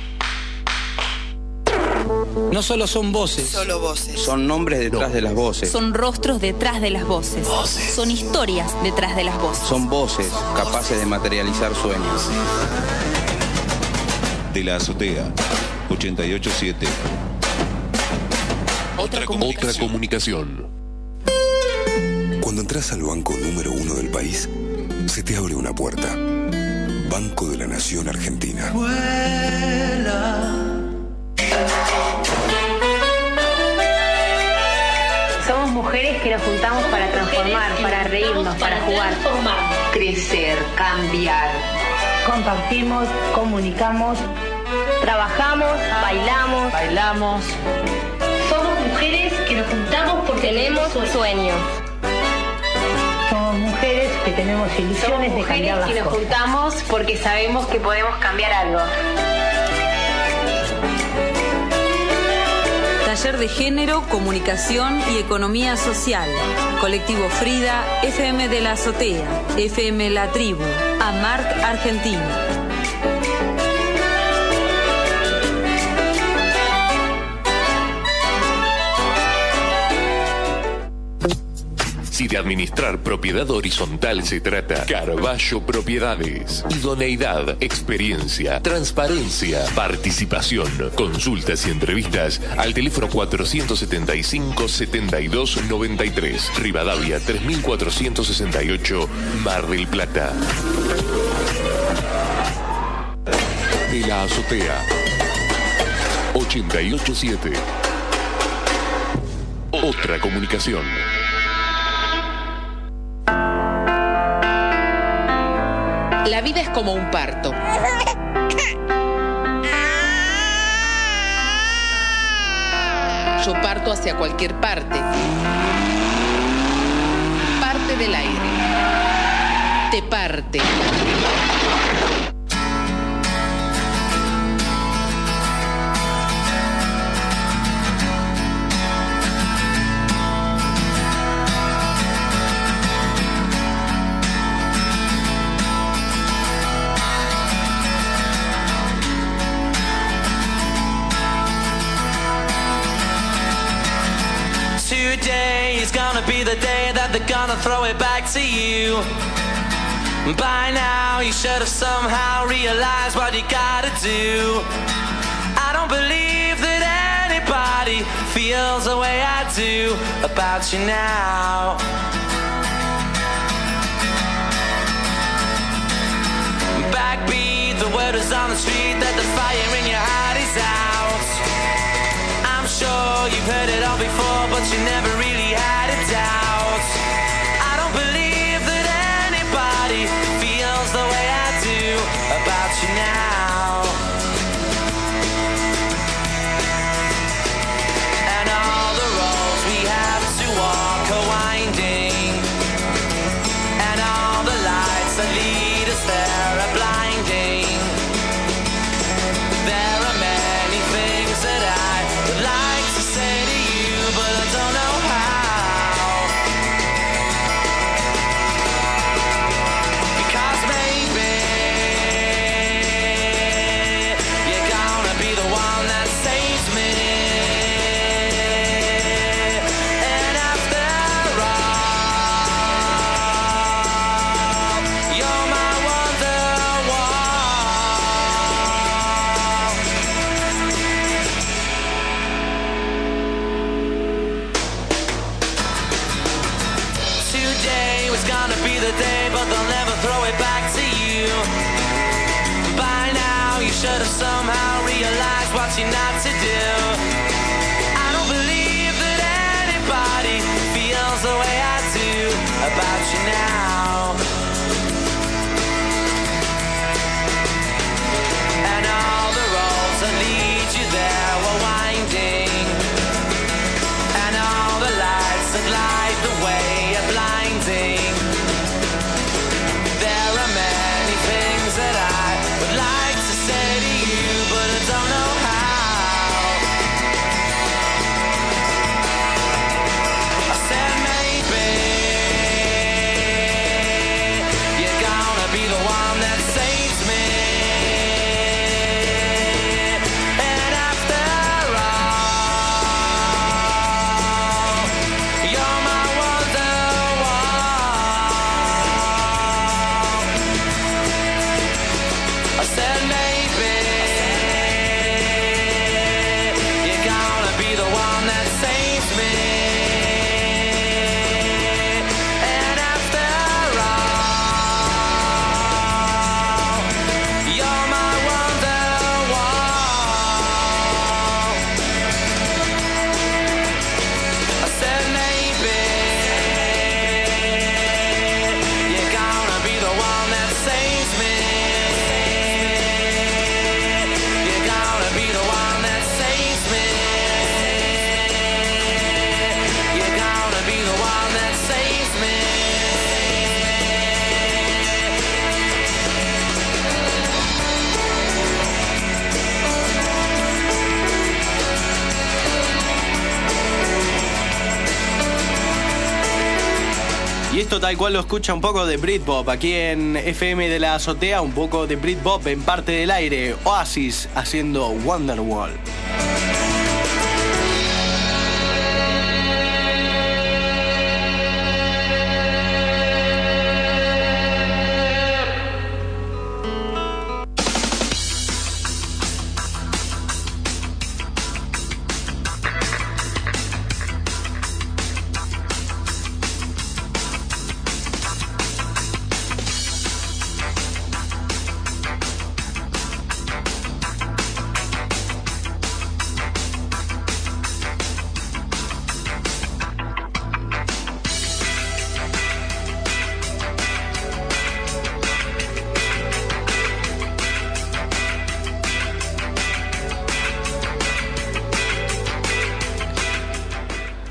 No solo son voces. Solo voces. Son nombres detrás de las voces. Son rostros detrás de las voces. Son historias detrás de las voces. Son voces capaces de materializar sueños. De la azotea, 88.7. Otra comunicación. Cuando entras al banco número 1 del país, se te abre una puerta. Banco de la Nación Argentina. Somos mujeres que nos juntamos para transformar, para reírnos, para jugar. Crecer, cambiar. Compartimos, comunicamos, trabajamos, bailamos. Somos mujeres que nos juntamos porque tenemos sueños. Somos mujeres que tenemos ilusiones de cambiar las cosas. Somos mujeres que nos juntamos porque sabemos que podemos cambiar algo. Taller de Género, Comunicación y Economía Social. Colectivo Frida, FM de la Azotea, FM La Tribu, AMARC Argentina. Si de administrar propiedad horizontal se trata, Carballo Propiedades. Idoneidad, experiencia, transparencia, participación. Consultas y entrevistas al teléfono 475-7293. Rivadavia 3468, Mar del Plata. De la Azotea, 887. Otra comunicación. La vida es como un parto. Yo parto hacia cualquier parte. Parte del aire. Te parte. Today is gonna be the day that they're gonna throw it back to you. By now you should have somehow realized what you gotta do. I don't believe that anybody feels the way I do about you now. Backbeat, the word is on the street that the fire in your heart is out. I'm sure you've heard it all before, but you never really had a doubt. I don't believe that anybody feels the way I do about you now. And all the roads we have to walk are winding, and all the lights that lead us there are blinding. There are many things that I would like to say to you, but I don't know how. Because maybe you're gonna be the one that saves me. And after all, you're my Wonderwall. Today was gonna be the day, but they'll never throw it back to you. By now you should have somehow realized what you're not to do. I don't believe that anybody feels the way I do about you now. And all the roads that lead you there were winding, and all the lights that light the way are blinding. There are many things that I would like to say to you, but I don't know how. I said maybe you're gonna be the one that saves me. And after all, you're my Wonderwall. I said maybe you're gonna be the one that saves me. And after all, you're my Wonderwall. I said maybe you're gonna be the one that saves me. You're gonna be the one that saves me. You're gonna be the one that saves me. Y esto tal cual lo escucha un poco de Britpop aquí en FM de la Azotea, un poco de Britpop en Parte del Aire. Oasis haciendo Wonderwall.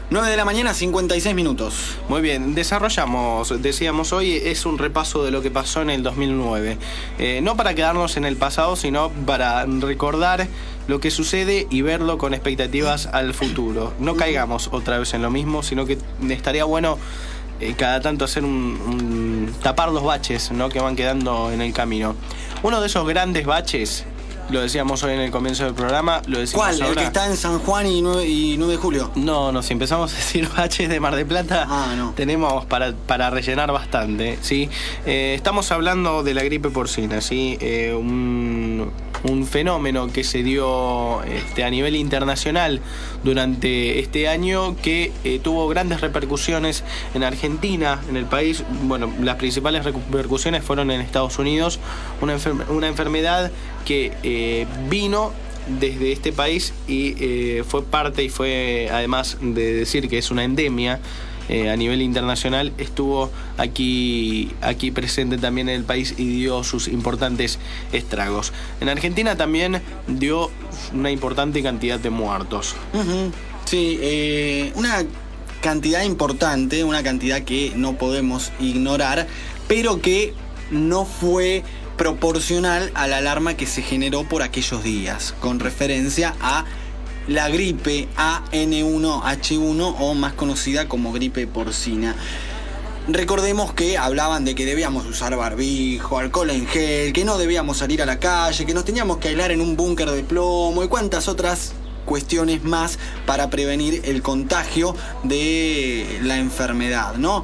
9 de la mañana, 56 minutos. Muy bien, decíamos hoy, es un repaso de lo que pasó en el 2009. No para quedarnos en el pasado, sino para recordar lo que sucede y verlo con expectativas al futuro. No caigamos otra vez en lo mismo, sino que estaría bueno cada tanto hacer tapar los baches, ¿no?, que van quedando en el camino. Uno de esos grandes baches, lo decíamos hoy en el comienzo del programa, lo decimos ¿cuál? ahora. ¿El que está en San Juan y 9 de julio? No, si empezamos a decir baches de Mar del Plata, no. Tenemos para rellenar bastante, ¿sí? Estamos hablando de la gripe porcina, ¿sí? Un fenómeno que se dio a nivel internacional durante este año que tuvo grandes repercusiones en Argentina, en el país. Bueno, las principales repercusiones fueron en Estados Unidos, una enfermedad que vino desde este país y fue parte, y fue, además de decir que es una endemia a nivel internacional, estuvo aquí presente también en el país y dio sus importantes estragos. En Argentina también dio una importante cantidad de muertos. Uh-huh. Sí, una cantidad importante, una cantidad que no podemos ignorar, pero que no fue proporcional a la alarma que se generó por aquellos días, con referencia a la gripe AN1H1, o más conocida como gripe porcina. Recordemos que hablaban de que debíamos usar barbijo, alcohol en gel, que no debíamos salir a la calle, que nos teníamos que aislar en un búnker de plomo y cuantas otras cuestiones más para prevenir el contagio de la enfermedad, ¿no?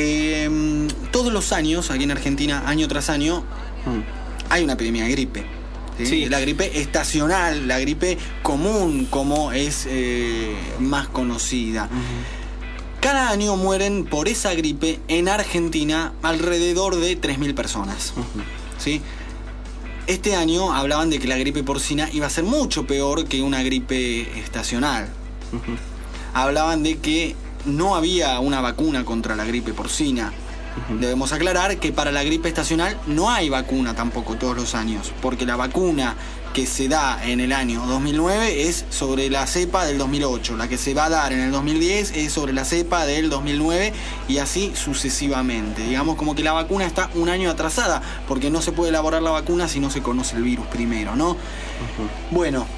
Todos los años, aquí en Argentina, año tras año, hay una epidemia de gripe. ¿Sí? La gripe estacional, la gripe común, como es más conocida. Uh-huh. Cada año mueren por esa gripe en Argentina alrededor de 3.000 personas. Uh-huh. ¿Sí? Este año hablaban de que la gripe porcina iba a ser mucho peor que una gripe estacional. Uh-huh. Hablaban de que no había una vacuna contra la gripe porcina. Debemos aclarar que para la gripe estacional no hay vacuna tampoco todos los años, porque la vacuna que se da en el año 2009 es sobre la cepa del 2008, la que se va a dar en el 2010 es sobre la cepa del 2009 y así sucesivamente. Digamos como que la vacuna está un año atrasada, porque no se puede elaborar la vacuna si no se conoce el virus primero, ¿no? Bueno,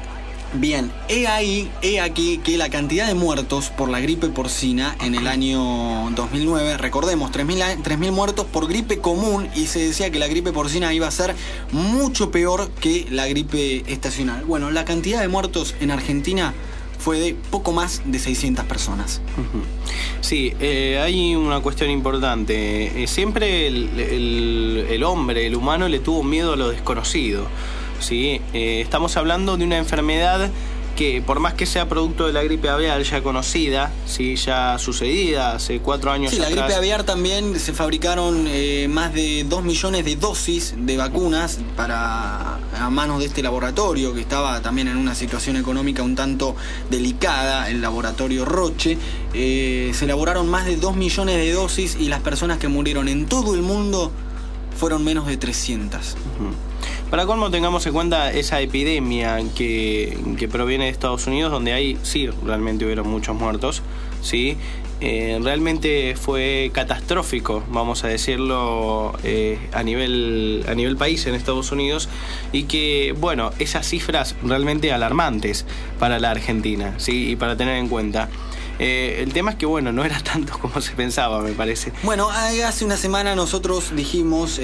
bien, he aquí que la cantidad de muertos por la gripe porcina en el año 2009, recordemos, 3.000 muertos por gripe común, y se decía que la gripe porcina iba a ser mucho peor que la gripe estacional. Bueno, la cantidad de muertos en Argentina fue de poco más de 600 personas. Sí, hay una cuestión importante. Siempre el hombre, el humano, le tuvo miedo a lo desconocido. ¿Sí? Estamos hablando de una enfermedad que, por más que sea producto de la gripe aviar ya conocida, ¿sí?, ya sucedida hace 4 años atrás. Sí, la gripe aviar también se fabricaron más de 2 millones de dosis de vacunas a manos de este laboratorio, que estaba también en una situación económica un tanto delicada, el laboratorio Roche. Se elaboraron más de 2 millones de dosis y las personas que murieron en todo el mundo fueron menos de 300. Para colmo, tengamos en cuenta esa epidemia que proviene de Estados Unidos, donde ahí sí realmente hubieron muchos muertos, ¿sí? Realmente fue catastrófico, vamos a decirlo, a nivel país en Estados Unidos, y que, bueno, esas cifras realmente alarmantes para la Argentina, ¿sí? Y para tener en cuenta. El tema es que, bueno, no era tanto como se pensaba, me parece. Bueno, hace una semana nosotros dimos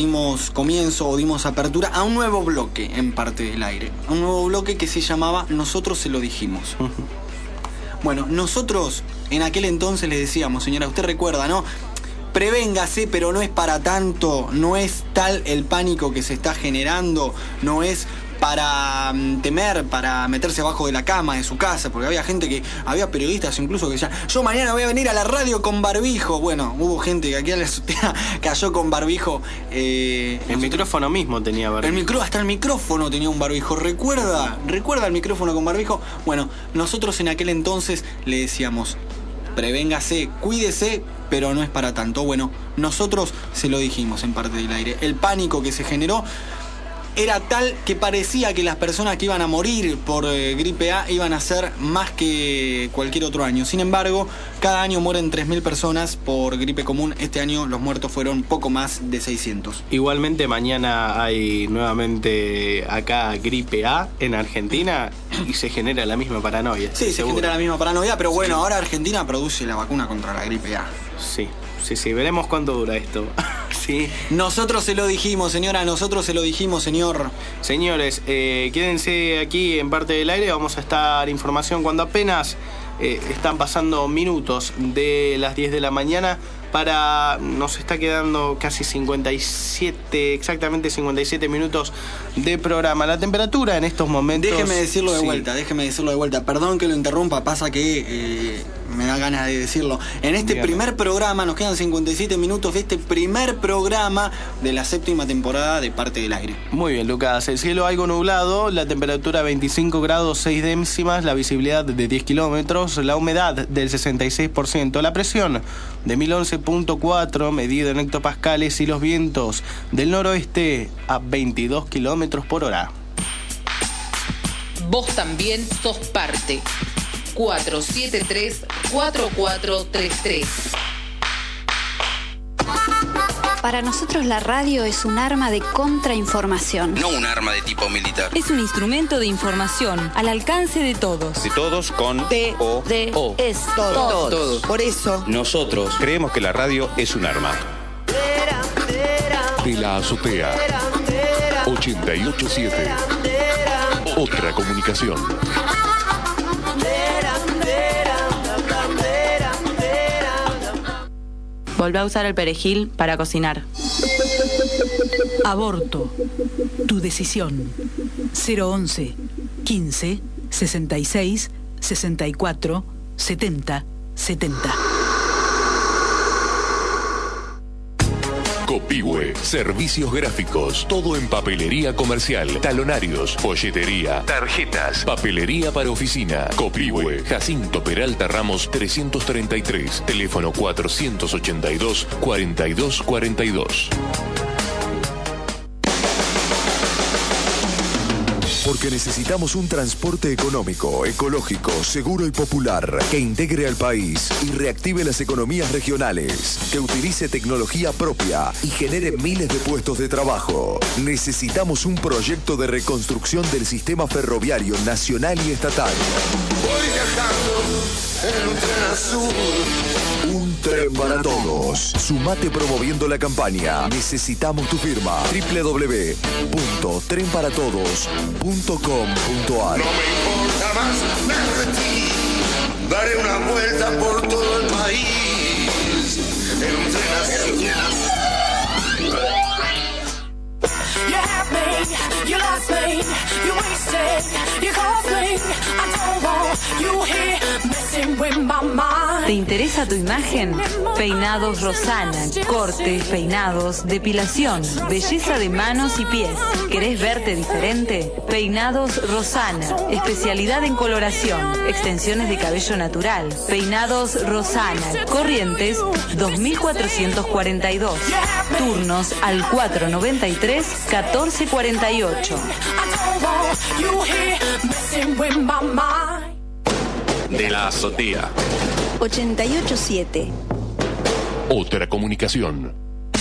apertura a un nuevo bloque en Parte del Aire. Un nuevo bloque que se llamaba Nosotros se lo dijimos. Bueno, nosotros en aquel entonces le decíamos, señora, usted recuerda, ¿no? Prevéngase, pero no es para tanto, no es tal el pánico que se está generando, no es para temer, para meterse abajo de la cama de su casa, porque había periodistas incluso que decían, yo mañana voy a venir a la radio con barbijo. Bueno, hubo gente que aquí a la azotea cayó con barbijo. El micrófono mismo tenía barbijo. Hasta el micrófono tenía un barbijo. ¿Recuerda el micrófono con barbijo? Bueno, nosotros en aquel entonces le decíamos, prevéngase, cuídese, pero no es para tanto. Bueno, nosotros se lo dijimos en Parte del Aire. El pánico que se generó era tal que parecía que las personas que iban a morir por gripe A iban a ser más que cualquier otro año. Sin embargo, cada año mueren 3.000 personas por gripe común. Este año los muertos fueron poco más de 600. Igualmente mañana hay nuevamente acá gripe A en Argentina y se genera la misma paranoia. Sí, se genera la misma paranoia, pero bueno, ahora Argentina produce la vacuna contra la gripe A. Sí, veremos cuánto dura esto. Sí. Nosotros se lo dijimos, señora, nosotros se lo dijimos, señor. Señores, quédense aquí en Parte del Aire, vamos a estar información cuando apenas están pasando minutos de las 10 de la mañana. Nos está quedando casi 57 minutos de programa. La temperatura en estos momentos... Déjeme decirlo de vuelta. Perdón que lo interrumpa, pasa que me da ganas de decirlo. En este primer programa, nos quedan 57 minutos de este primer programa de la 7ª temporada de Parte del Aire. Muy bien, Lucas. El cielo algo nublado, la temperatura 25 grados 6 décimas, la visibilidad de 10 kilómetros, la humedad del 66%, la presión de 1011.4 medida en hectopascales y los vientos del noroeste a 22 kilómetros por hora. Vos también sos parte. 473-4433. Para nosotros la radio es un arma de contrainformación. No un arma de tipo militar. Es un instrumento de información al alcance de todos. De todos con T-O-D-O. Es todos. Por eso nosotros Creemos que la radio es un arma. De la azotea 887. Otra comunicación. Volvé a usar el perejil para cocinar. Aborto. Tu decisión. 011 15 66 64 70 70. Copihue, servicios gráficos, todo en papelería comercial, talonarios, folletería, tarjetas, papelería para oficina. Copihue, Jacinto Peralta Ramos 333, teléfono 482-4242. Porque necesitamos un transporte económico, ecológico, seguro y popular que integre al país y reactive las economías regionales, que utilice tecnología propia y genere miles de puestos de trabajo. Necesitamos un proyecto de reconstrucción del sistema ferroviario nacional y estatal. Voy viajando en un tren azul. Un tren para todos. Sumate promoviendo la campaña. Necesitamos tu firma. www.trenparatodos.com.ar. No me importa más nada de ti. Daré una vuelta por todo el país en un tren azul. You have me, you lost me, you wasted, you caused me. I don't want you here messing with my mind. ¿Te interesa tu imagen? Peinados Rosana, cortes, peinados, depilación, belleza de manos y pies. ¿Querés verte diferente? Peinados Rosana, especialidad en coloración, extensiones de cabello natural. Peinados Rosana, Corrientes 2442. Turnos al 493-1448. De la azotea 887. Otra comunicación.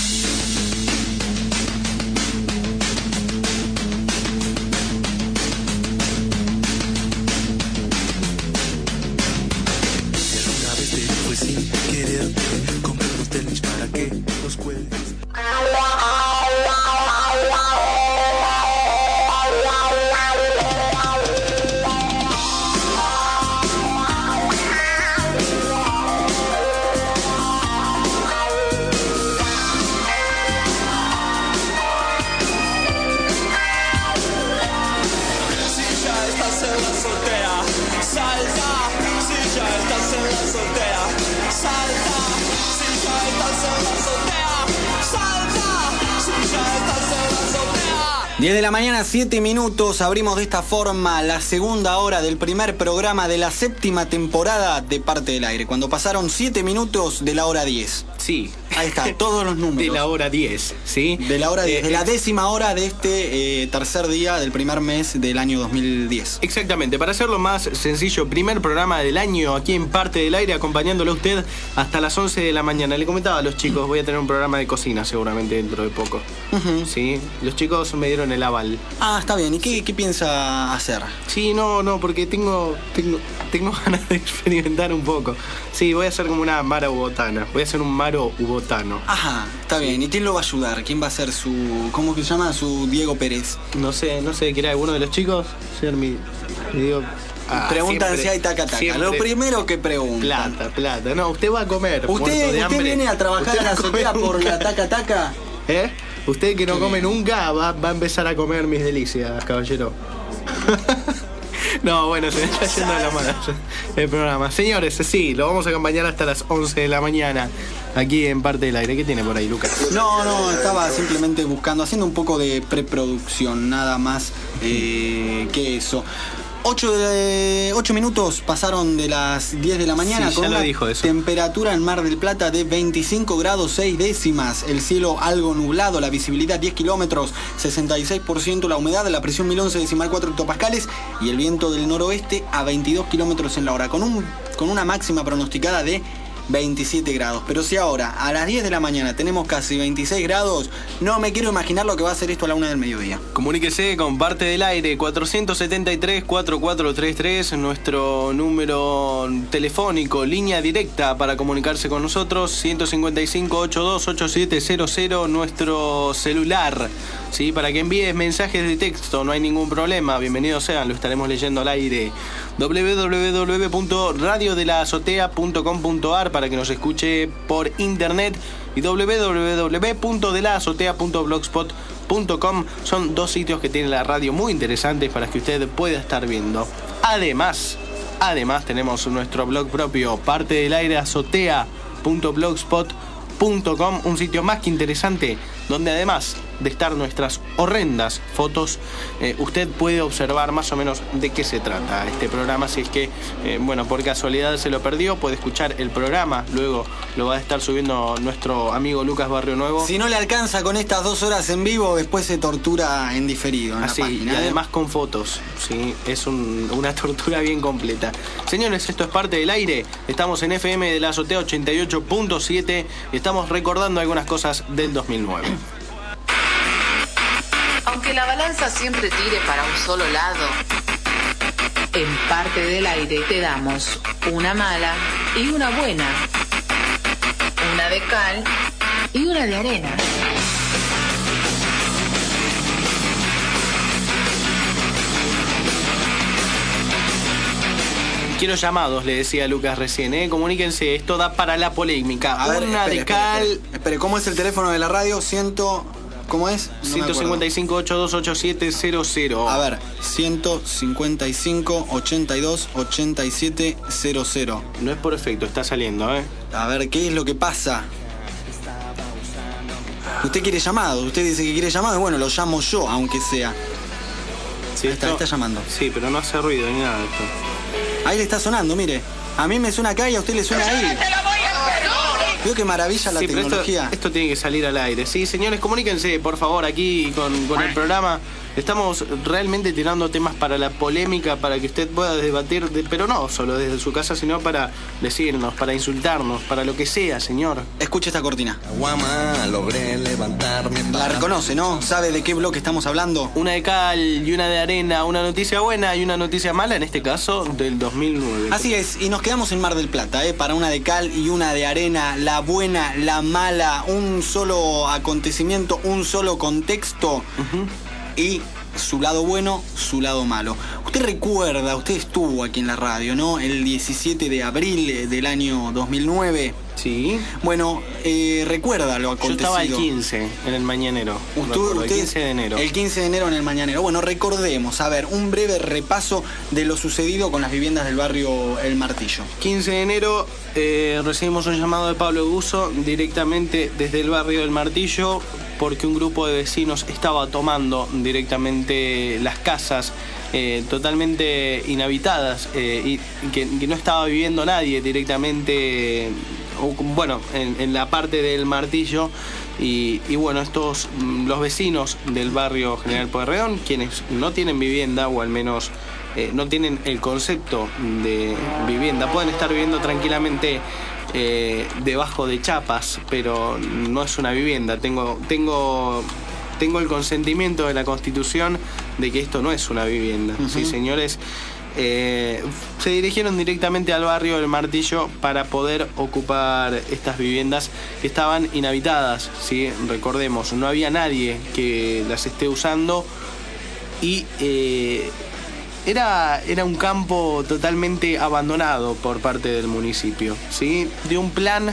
Una vez te fue sin quererte, compré unos tenis para que los cuelgues. Salta, si ya estás en la azotea. Salta, si ya estás en la azotea. 10 de la mañana, 7 minutos. Abrimos de esta forma la segunda hora del primer programa de la 7ª temporada de Parte del Aire, cuando pasaron 7 minutos de la hora 10. Sí. Ahí está, todos los números. De la hora 10, ¿sí? De la hora 10, de la 10ª hora de este tercer día del primer mes del año 2010. Exactamente, para hacerlo más sencillo, primer programa del año aquí en Parte del Aire, acompañándolo a usted hasta las 11 de la mañana. Le comentaba a los chicos, voy a tener un programa de cocina seguramente dentro de poco. Sí, los chicos me dieron el aval. Ah, está bien. ¿Y qué piensa hacer? Sí, no, porque tengo ganas de experimentar un poco. Sí, voy a hacer como una mara ubotana. Voy a hacer un maro ubotano. Ajá, está bien. ¿Y quién lo va a ayudar? ¿Quién va a ser su... ¿Cómo que se llama? Su Diego Pérez. No sé, ¿quiere alguno de los chicos ser mi Diego? Preguntan si hay taca-taca. Lo primero que preguntan. Plata. No, usted va a comer. ¿Usted viene a trabajar en la azotea por la taca-taca? ¿Eh? Usted que no come nunca va a empezar a comer mis delicias, caballero. No, bueno, se me está yendo de la mano el programa. Señores, sí, lo vamos a acompañar hasta las 11 de la mañana aquí en Parte del Aire. ¿Qué tiene por ahí, Lucas? No, estaba simplemente haciendo un poco de preproducción, nada más que eso. 8 minutos pasaron de las 10 de la mañana, sí, con una temperatura en Mar del Plata de 25 grados 6 décimas, el cielo algo nublado, la visibilidad 10 kilómetros, 66% la humedad, la presión 1011,4 hectopascales y el viento del noroeste a 22 kilómetros en la hora, con una máxima pronosticada de 27 grados. Pero si ahora a las 10 de la mañana tenemos casi 26 grados, no me quiero imaginar lo que va a hacer esto a la 1 del mediodía. Comuníquese con Parte del Aire, 473-4433, nuestro número telefónico, línea directa para comunicarse con nosotros, 155-828700, nuestro celular, ¿sí? Para que envíes mensajes de texto, no hay ningún problema, bienvenidos sean, lo estaremos leyendo al aire. www.radiodelazotea.com.ar para que nos escuche por internet y www.delaazotea.blogspot.com son dos sitios que tiene la radio muy interesantes para que usted pueda estar viendo. Además tenemos nuestro blog propio, partedelazotea.blogspot.com, un sitio más que interesante donde además de estar nuestras horrendas fotos, usted puede observar más o menos de qué se trata este programa. Si es que, por casualidad se lo perdió, puede escuchar el programa, luego lo va a estar subiendo nuestro amigo Lucas Barrio Nuevo. Si no le alcanza con estas 2 horas en vivo, después se tortura en diferido en así, la página, y además con fotos, ¿sí? Es una tortura bien completa. Señores, esto es Parte del Aire, estamos en FM de la Azotea 88.7 y estamos recordando algunas cosas del 2009. Aunque la balanza siempre tire para un solo lado, en Parte del Aire te damos una mala y una buena, una de cal y una de arena. Quiero llamados, le decía Lucas recién, comuníquense, esto da para la polémica. Espere, ¿cómo es el teléfono de la radio? ¿Cómo es? No 155-828700. A ver, 155-828700. No es por efecto, está saliendo, A ver, ¿qué es lo que pasa? Usted quiere llamado, usted dice que quiere llamado, y bueno, lo llamo yo, aunque sea. Sí, está llamando. Sí, pero no hace ruido ni nada esto. Ahí le está sonando, mire. A mí me suena acá y a usted le suena ahí. Veo qué maravilla la tecnología. Esto tiene que salir al aire. Sí, señores, comuníquense, por favor, aquí con el programa. Estamos realmente tirando temas para la polémica, para que usted pueda debatir, pero no solo desde su casa, sino para decirnos, para insultarnos, para lo que sea, señor. Escuche esta cortina. Guama, logré levantarme. La reconoce, ¿no? ¿Sabe de qué bloque estamos hablando? Una de cal y una de arena, una noticia buena y una noticia mala, en este caso, del 2009. Así es, y nos quedamos en Mar del Plata, para una de cal y una de arena, la buena, la mala, un solo acontecimiento, un solo contexto. Y su lado bueno, su lado malo. Usted recuerda, usted estuvo aquí en la radio, ¿no? El 17 de abril del año 2009. Sí. Bueno, recuerda lo acontecido. Yo estaba el 15 en el Mañanero. Usted, el 15 de enero. El 15 de enero en el Mañanero. Bueno, recordemos, a ver, un breve repaso de lo sucedido con las viviendas del barrio El Martillo. 15 de enero recibimos un llamado de Pablo Guso directamente desde el barrio El Martillo, porque un grupo de vecinos estaba tomando directamente las casas totalmente inhabitadas y que no estaba viviendo nadie directamente. bueno, en la parte del Martillo. Y bueno, los vecinos del barrio General Pueyrredón, quienes no tienen vivienda, o al menos no tienen el concepto de vivienda, pueden estar viviendo tranquilamente debajo de chapas, pero no es una vivienda. Tengo el consentimiento de la Constitución de que esto no es una vivienda. Sí, señores. Se dirigieron directamente al barrio del Martillo para poder ocupar estas viviendas que estaban inhabitadas, ¿sí? Recordemos, no había nadie que las esté usando y era un campo totalmente abandonado por parte del municipio, ¿sí? De un plan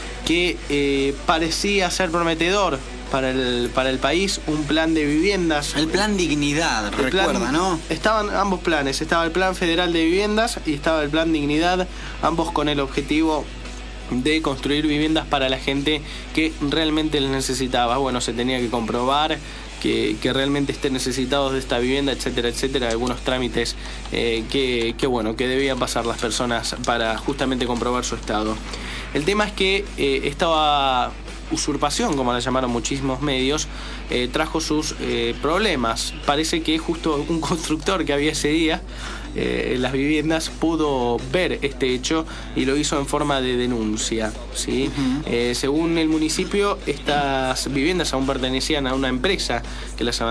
que parecía ser prometedor para el país, un plan de viviendas. El plan Dignidad, recuerda, ¿no? Estaban ambos planes, estaba el plan federal de viviendas y estaba el plan Dignidad, ambos con el objetivo de construir viviendas para la gente que realmente les necesitaba. Bueno, se tenía que comprobar que realmente estén necesitados de esta vivienda, etcétera, etcétera, algunos trámites que debían pasar las personas para justamente comprobar su estado. El tema es que estaba usurpación, como la llamaron muchísimos medios, trajo sus problemas. Parece que justo un constructor que había ese día en las viviendas pudo ver este hecho y lo hizo en forma de denuncia, ¿sí? Según el municipio, estas viviendas aún pertenecían a una empresa que las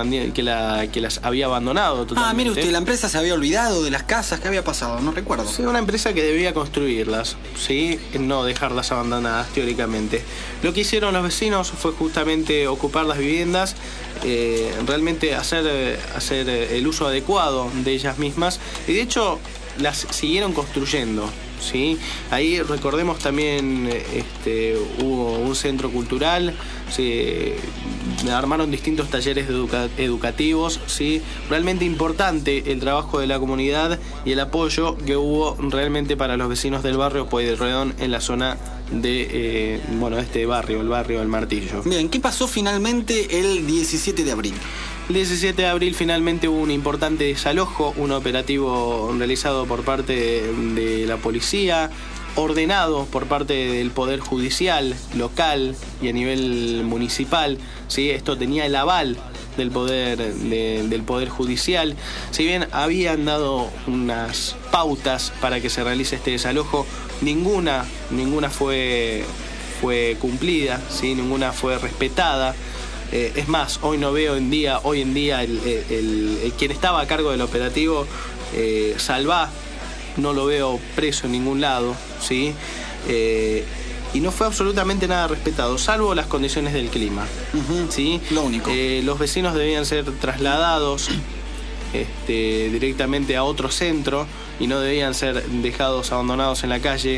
había abandonado totalmente. Mire usted, la empresa se había olvidado de las casas. ¿Qué había pasado? No recuerdo. Sí, una empresa que debía construirlas, ¿sí? No dejarlas abandonadas teóricamente. Lo que hicieron los vecinos fue justamente ocupar las viviendas, realmente hacer el uso adecuado de ellas mismas, y de hecho las siguieron construyendo, ¿sí? Ahí recordemos también hubo un centro cultural, se armaron distintos talleres educativos, ¿sí? Realmente importante el trabajo de la comunidad y el apoyo que hubo realmente para los vecinos del barrio Pueyrredón en la zona de este barrio, el barrio del Martillo. Bien, ¿qué pasó finalmente el 17 de abril? El 17 de abril finalmente hubo un importante desalojo, un operativo realizado por parte de la policía, ordenado por parte del Poder Judicial local y a nivel municipal, ¿sí? Esto tenía el aval del poder Judicial. Si bien habían dado unas pautas para que se realice este desalojo, ninguna fue cumplida, ¿sí? Ninguna fue respetada. Es más, hoy en día el quien estaba a cargo del operativo, Salvá, no lo veo preso en ningún lado, ¿sí? Y no fue absolutamente nada respetado, salvo las condiciones del clima, ¿sí? Lo único. Los vecinos debían ser trasladados directamente a otro centro y no debían ser dejados abandonados en la calle.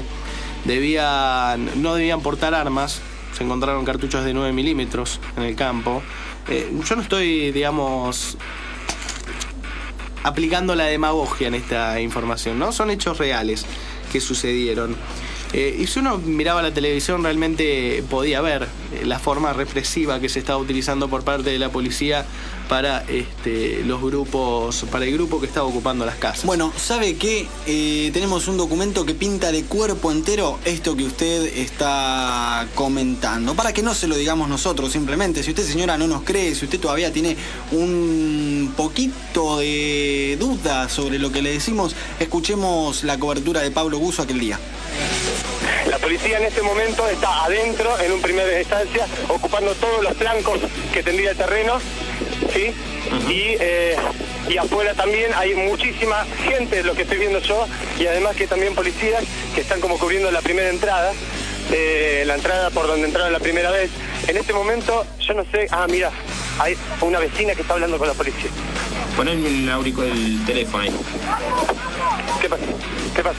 No debían portar armas. Se encontraron cartuchos de 9 milímetros en el campo. Yo no estoy, aplicando la demagogia en esta información, ¿no? Son hechos reales que sucedieron. Y si uno miraba la televisión, realmente podía ver la forma represiva que se estaba utilizando por parte de la policía para los grupos, para el grupo que estaba ocupando las casas. Bueno, ¿sabe qué? Tenemos un documento que pinta de cuerpo entero esto que usted está comentando. Para que no se lo digamos nosotros, simplemente. Si usted, señora, no nos cree, si usted todavía tiene un poquito de duda sobre lo que le decimos, escuchemos la cobertura de Pablo Buzo aquel día. La policía en este momento está adentro, en un primera instancia, ocupando todos los flancos que tendría el terreno, ¿sí? Y afuera también hay muchísima gente, lo que estoy viendo yo, y además que también policías que están como cubriendo la primera entrada, la entrada por donde entraron la primera vez. En este momento, yo no sé, mira, hay una vecina que está hablando con la policía. Ponen el teléfono ahí. ¿Qué pasa? ¿Qué pasa?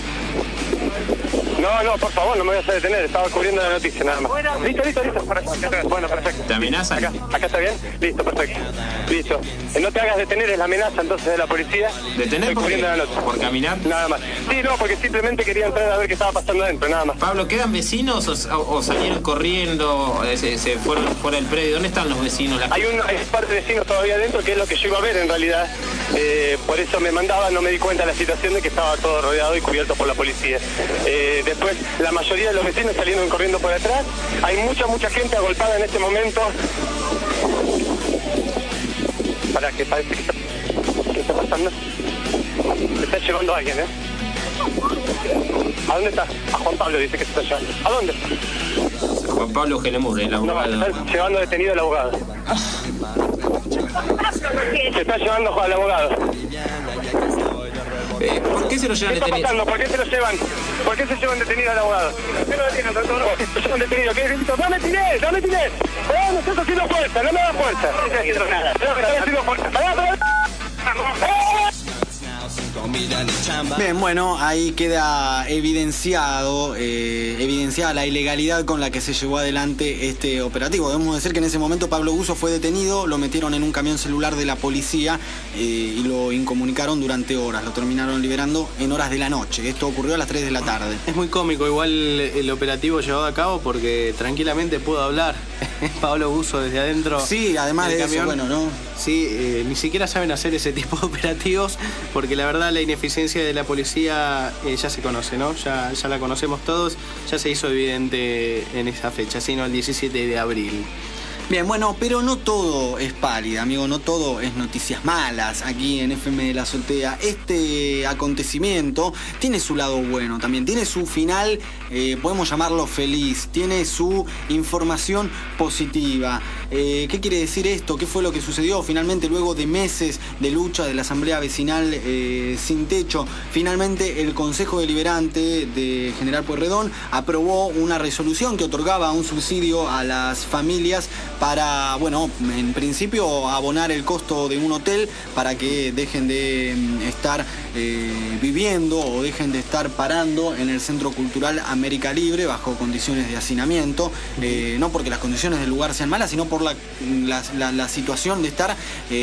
No, por favor, no me vayas a detener, estaba cubriendo la noticia nada más. Listo, para acá. Bueno, perfecto. ¿Te amenazan? Acá está bien, listo, perfecto. Listo. No te hagas detener, es la amenaza entonces de la policía. ¿Detener por qué? ¿Por caminar? Nada más. Sí, no, porque simplemente quería entrar a ver qué estaba pasando adentro, nada más. Pablo, ¿quedan vecinos o salieron corriendo, se fueron fuera del predio? ¿Dónde están los vecinos? Hay un par de vecinos todavía adentro, que es lo que yo iba a ver en realidad. por eso me mandaban, no me di cuenta de la situación de que estaba todo rodeado y cubierto por la policía. Después, la mayoría de los vecinos salieron corriendo por atrás. Hay mucha gente agolpada en este momento. Para que parece que ¿qué está pasando? Se está llevando a alguien, ¿eh? ¿A dónde está? A Juan Pablo dice que se está llevando. ¿A dónde? Juan Pablo Gelemur, el abogado. No, está llevando detenido al abogado. Se está llevando al abogado. ¿Por qué se lo llevan detenido? ¿Qué está pasando? ¿Por qué se lo llevan? ¿Por qué se llevan detenido al abogado? ¿Por qué lo detienen, doctor? ¿Por qué se llevan detenido? ¿Qué grito? ¡Dame tiré! ¡No estás haciendo fuerza! ¡No me das fuerza! No estoy haciendo nada. No estoy haciendo fuerza. ¡Pará! Bien, bueno, ahí queda evidenciada la ilegalidad con la que se llevó adelante este operativo. Debemos decir que en ese momento Pablo Buzo fue detenido, lo metieron en un camión celular de la policía y lo incomunicaron durante horas. Lo terminaron liberando en horas de la noche. Esto ocurrió a las 3 de la tarde. Es muy cómico igual el operativo llevado a cabo porque tranquilamente pudo hablar Pablo Buzo desde adentro. Sí, además de camión. eso, bueno, ¿no? Sí, ni siquiera saben hacer ese tipo de operativos porque la verdad la ineficiencia de la policía ya se conoce, ¿no? Ya la conocemos todos, ya se hizo evidente en esa fecha, sino el 17 de abril. Bien, bueno, pero no todo es pálida, amigo, no todo es noticias malas aquí en FM de la Azotea. Este acontecimiento tiene su lado bueno también, tiene su final, podemos llamarlo feliz, tiene su información positiva. ¿Qué quiere decir esto? ¿Qué fue lo que sucedió? Finalmente, luego de meses de lucha de la Asamblea Vecinal sin techo, finalmente el Consejo Deliberante de General Pueyrredón aprobó una resolución que otorgaba un subsidio a las familias para, bueno, en principio abonar el costo de un hotel para que dejen de estar viviendo o dejen de estar parando en el Centro Cultural América Libre bajo condiciones de hacinamiento, no porque las condiciones del lugar sean malas, sino por la situación de estar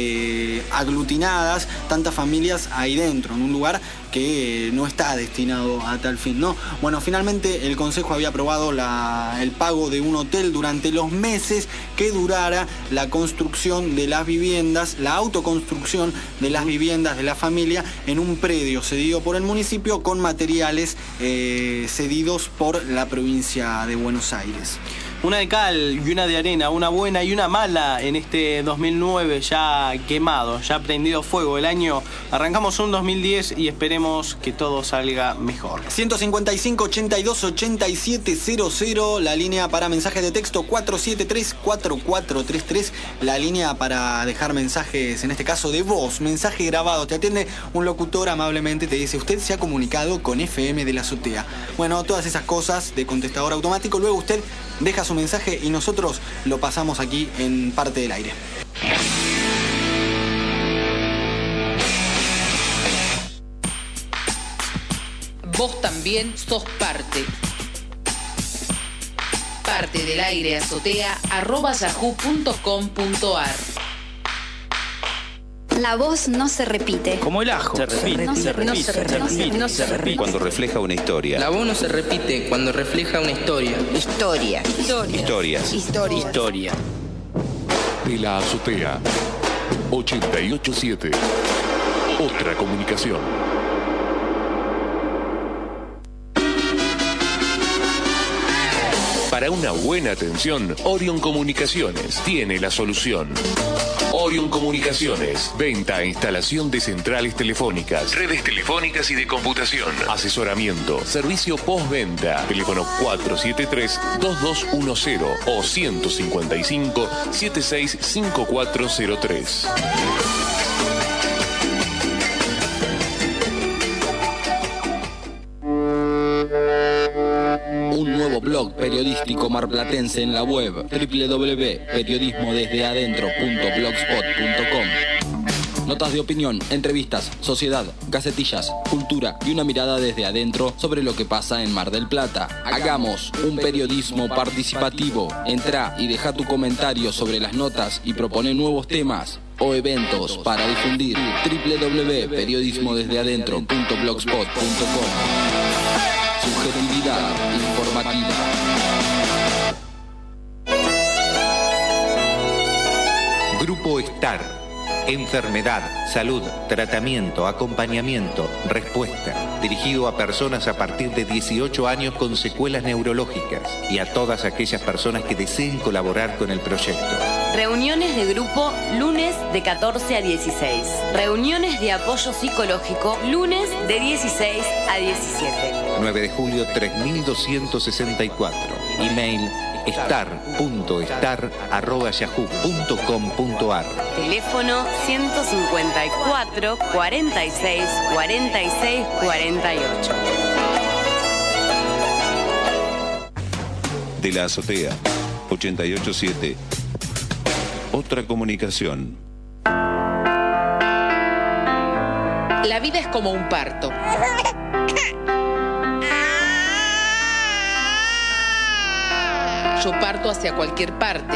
aglutinadas tantas familias ahí dentro, en un lugar que no está destinado a tal fin, ¿no? Bueno, finalmente el Consejo había aprobado el pago de un hotel durante los meses que durara la construcción de las viviendas, la autoconstrucción de las viviendas de la familia en un predio cedido por el municipio con materiales cedidos por la provincia de Buenos Aires. Una de cal y una de arena, una buena y una mala en este 2009 ya quemado, ya prendido fuego el año. Arrancamos un 2010 y esperemos que todo salga mejor. 155 82 87 00, la línea para mensajes de texto 473 4433, la línea para dejar mensajes, en este caso de voz, mensaje grabado. Te atiende un locutor amablemente, te dice: usted se ha comunicado con FM de la Azotea. Bueno, todas esas cosas de contestador automático, luego usted deja su mensaje y nosotros lo pasamos aquí en Parte del Aire. Vos también sos parte. Parte del Aire Azotea @yahoo.com.ar. La voz no se repite. Como el ajo. Se repite. Cuando refleja una historia. La voz no se repite cuando refleja una historia. Historias. De la Azotea 887. Otra comunicación. Para una buena atención, Orion Comunicaciones tiene la solución. Orion Comunicaciones, venta e instalación de centrales telefónicas, redes telefónicas y de computación, asesoramiento, servicio postventa, teléfono 473-2210 o 155-765403. Un nuevo blog periodístico marplatense en la web www.periodismodesdeadentro.blogspot.com. Notas de opinión, entrevistas, sociedad, gacetillas, cultura y una mirada desde adentro sobre lo que pasa en Mar del Plata. Hagamos un periodismo participativo. Entrá y deja tu comentario sobre las notas y propone nuevos temas o eventos para difundir. www.periodismodesdeadentro.blogspot.com. Subjetividad informativa. Grupo Star. enfermedad, salud, tratamiento, acompañamiento, respuesta. Dirigido a personas a partir de 18 años con secuelas neurológicas y a todas aquellas personas que deseen colaborar con el proyecto. Reuniones de grupo lunes de 14 a 16. Reuniones de apoyo psicológico lunes de 16 a 17. 9 de julio 3264. Email star.star@yahoo.com.ar. Teléfono 154 46 46 48. De la azotea, 887. Otra comunicación. La vida es como un parto. Yo parto hacia cualquier parte.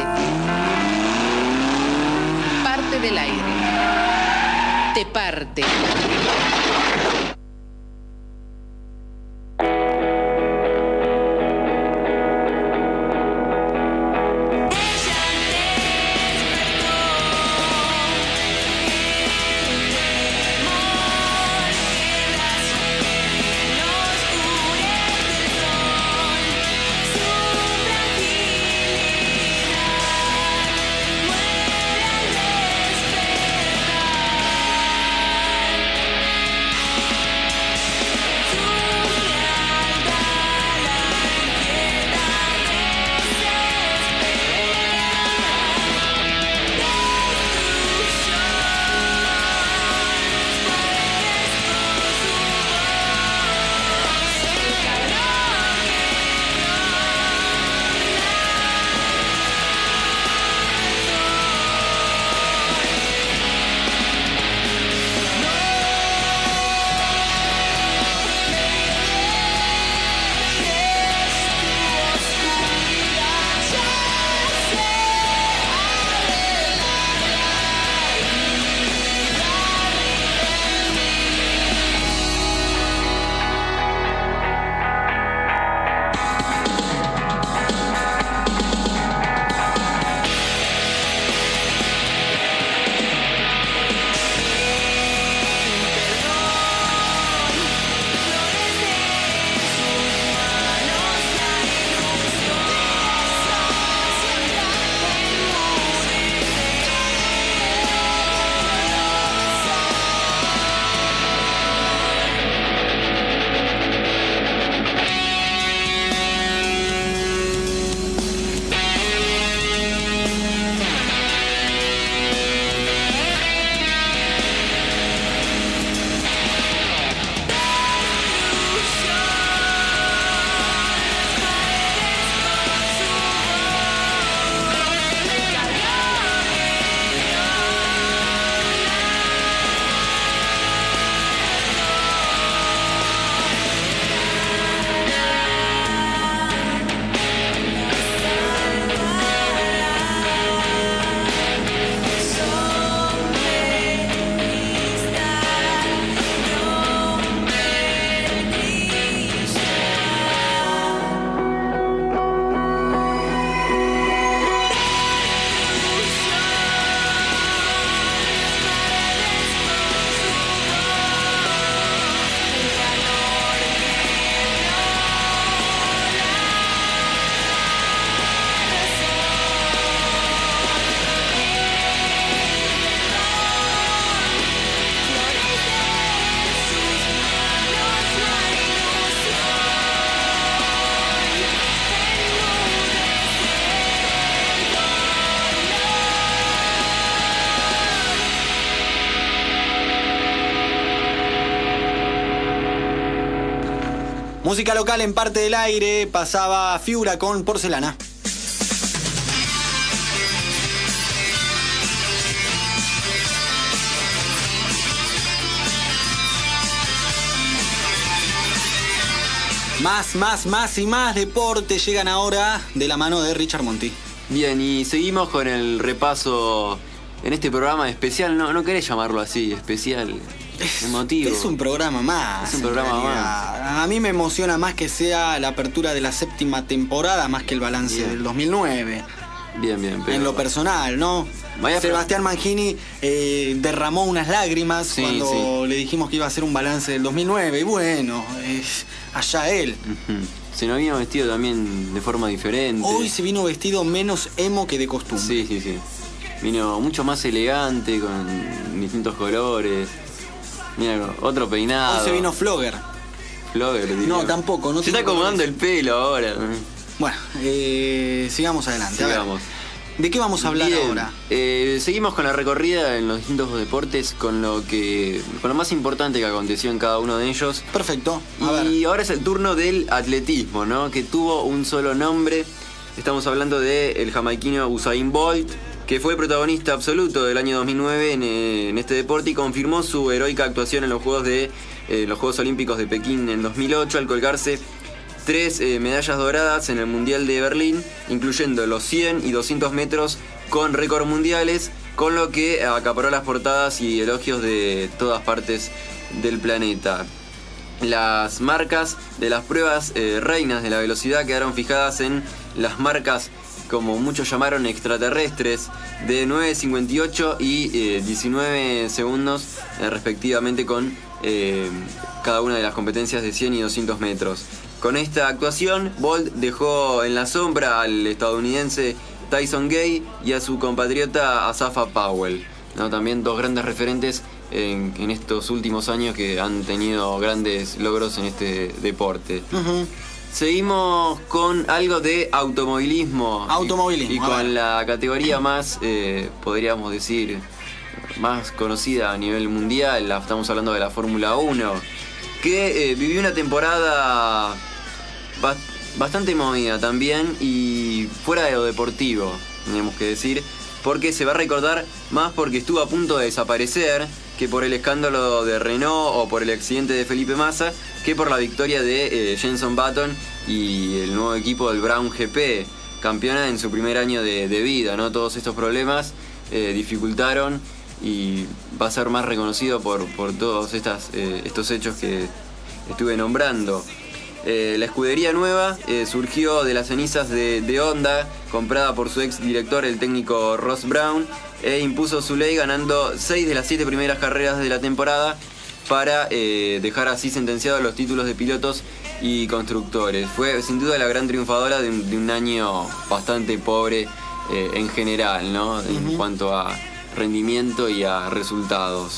Parte del aire. Te parte. Música local en Parte del Aire, pasaba Figura con Porcelana. Más y más deporte llegan ahora de la mano de Richard Monti. Bien, y seguimos con el repaso en este programa especial. No querés llamarlo así, especial, emotivo. Es un programa más. Es un programa más. A mí me emociona más que sea la apertura de la 7ª temporada, más que el balance del 2009. Bien. En lo personal, ¿no? Sebastián Mangini derramó unas lágrimas cuando le dijimos que iba a hacer un balance del 2009. Y bueno, allá él. Se nos vino vestido también de forma diferente. Hoy se vino vestido menos emo que de costumbre. Sí. Vino mucho más elegante, con distintos colores. Mira, otro peinado. Hoy se vino flogger. No, tampoco. No se está acomodando el pelo ahora. Bueno, sigamos adelante. Sigamos. ¿De qué vamos a hablar ahora? Seguimos con la recorrida en los distintos deportes, con lo más importante que aconteció en cada uno de ellos. Perfecto. Y ahora es el turno del atletismo, ¿no? Que tuvo un solo nombre. Estamos hablando del jamaiquino Usain Bolt, que fue protagonista absoluto del año 2009 en este deporte y confirmó su heroica actuación en los Juegos Olímpicos de Pekín en 2008 al colgarse 3 medallas doradas en el Mundial de Berlín, incluyendo los 100 y 200 metros con récord mundiales, con lo que acaparó las portadas y elogios de todas partes del planeta. Las marcas de las pruebas reinas de la velocidad quedaron fijadas en las marcas, como muchos llamaron, extraterrestres, de 9.58 y 19 segundos respectivamente con cada una de las competencias de 100 y 200 metros. Con esta actuación, Bolt dejó en la sombra al estadounidense Tyson Gay y a su compatriota Asafa Powell, ¿no? También dos grandes referentes en estos últimos años que han tenido grandes logros en este deporte. Seguimos con algo de automovilismo. Y con la categoría más, podríamos decir, más conocida a nivel mundial. Estamos hablando de la Fórmula 1, que vivió una temporada bastante movida también y fuera de lo deportivo, tenemos que decir, porque se va a recordar más porque estuvo a punto de desaparecer que por el escándalo de Renault o por el accidente de Felipe Massa, que por la victoria de Jenson Button y el nuevo equipo del Brown GP, campeona en su primer año de vida, ¿no? Todos estos problemas dificultaron y va a ser más reconocido por todos estos hechos que estuve nombrando. La escudería nueva surgió de las cenizas de Honda, comprada por su ex director, el técnico Ross Brown, e impuso su ley ganando 6 de las 7 primeras carreras de la temporada para dejar así sentenciados los títulos de pilotos y constructores. Fue sin duda la gran triunfadora de un año bastante pobre en general, ¿no? En cuanto a rendimiento y a resultados.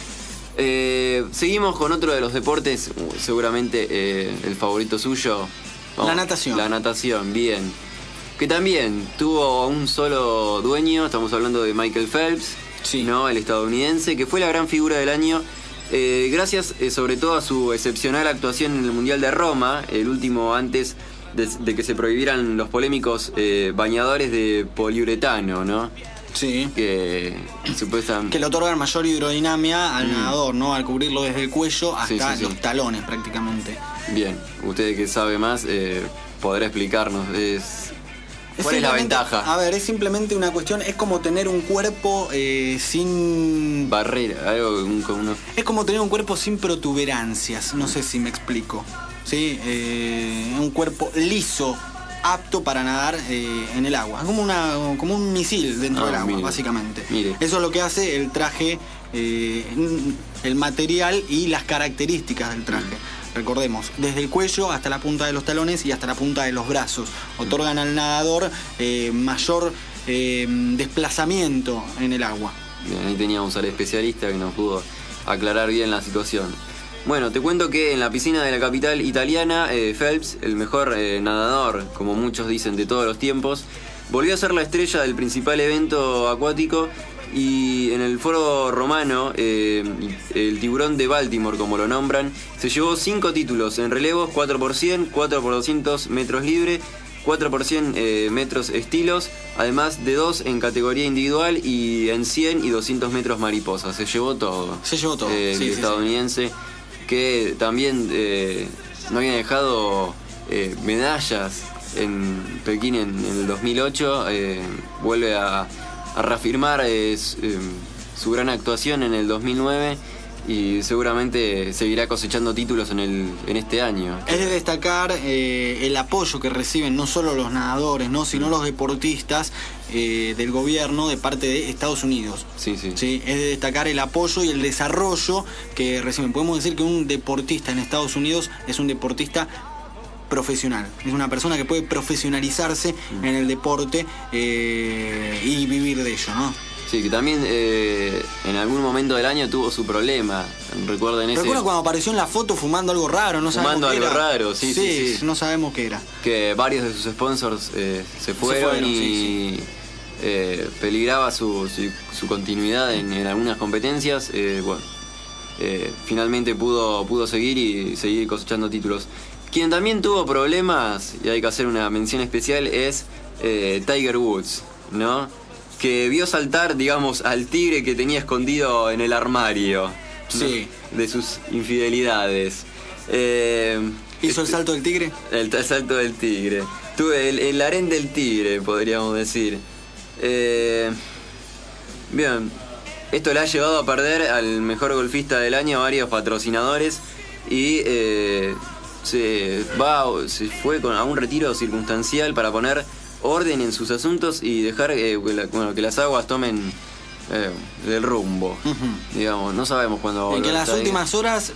Seguimos con otro de los deportes, seguramente el favorito suyo. La natación. La natación, bien. Que también tuvo un solo dueño, estamos hablando de Michael Phelps, ¿no? El estadounidense, que fue la gran figura del año, gracias sobre todo a su excepcional actuación en el Mundial de Roma, el último antes de que se prohibieran los polémicos bañadores de poliuretano, ¿no? Sí. Que supuestamente le otorgan mayor hidrodinámica al nadador, ¿no? Al cubrirlo desde el cuello hasta los talones prácticamente. Bien, usted que sabe más podrá explicarnos. ¿Cuál es la ventaja? A ver, es simplemente una cuestión, es como tener un cuerpo sin barrera, algo como es como tener un cuerpo sin protuberancias, no sé si me explico. Sí, un cuerpo liso, apto para nadar en el agua. Es como un misil dentro del agua, básicamente. Eso es lo que hace el traje, el material y las características del traje. Recordemos, desde el cuello hasta la punta de los talones y hasta la punta de los brazos. Otorgan al nadador mayor desplazamiento en el agua. Bien, ahí teníamos al especialista que nos pudo aclarar bien la situación. Bueno, te cuento que en la piscina de la capital italiana, Phelps, el mejor nadador, como muchos dicen, de todos los tiempos, volvió a ser la estrella del principal evento acuático y en el foro romano, el tiburón de Baltimore, como lo nombran, se llevó 5 títulos en relevos, 4x100, 4x200 metros libre, 4x100 metros estilos, además de 2 en categoría individual y en 100 y 200 metros mariposa. Se llevó todo. El estadounidense, que también no había dejado medallas en Pekín en el 2008, vuelve a reafirmar su gran actuación en el 2009 y seguramente seguirá cosechando títulos en este año. Es de destacar el apoyo que reciben no solo los nadadores, ¿no? sino los deportistas del gobierno de parte de Estados Unidos. Sí. Es de destacar el apoyo y el desarrollo que reciben. Podemos decir que un deportista en Estados Unidos es un deportista profesional, es una persona que puede profesionalizarse en el deporte y vivir de ello, ¿no? Sí, que también en algún momento del año tuvo su problema. Recuerdo cuando apareció en la foto fumando algo raro, no sabemos qué era. Fumando algo raro, sí. No sabemos qué era. Que varios de sus sponsors se fueron y peligraba su continuidad en algunas competencias. Finalmente pudo seguir y seguir cosechando títulos. Quien también tuvo problemas, y hay que hacer una mención especial, es Tiger Woods, ¿no? Que vio saltar, digamos, al tigre que tenía escondido en el armario. Sí. ¿No? De sus infidelidades. ¿Hizo el salto del tigre? El salto del tigre. Tuve el harén del tigre, podríamos decir. Bien. Esto le ha llevado a perder al mejor golfista del año a varios patrocinadores. Y se fue a un retiro circunstancial para poner orden en sus asuntos y dejar que las aguas tomen del rumbo. Digamos, no sabemos cuándo. En que en las últimas horas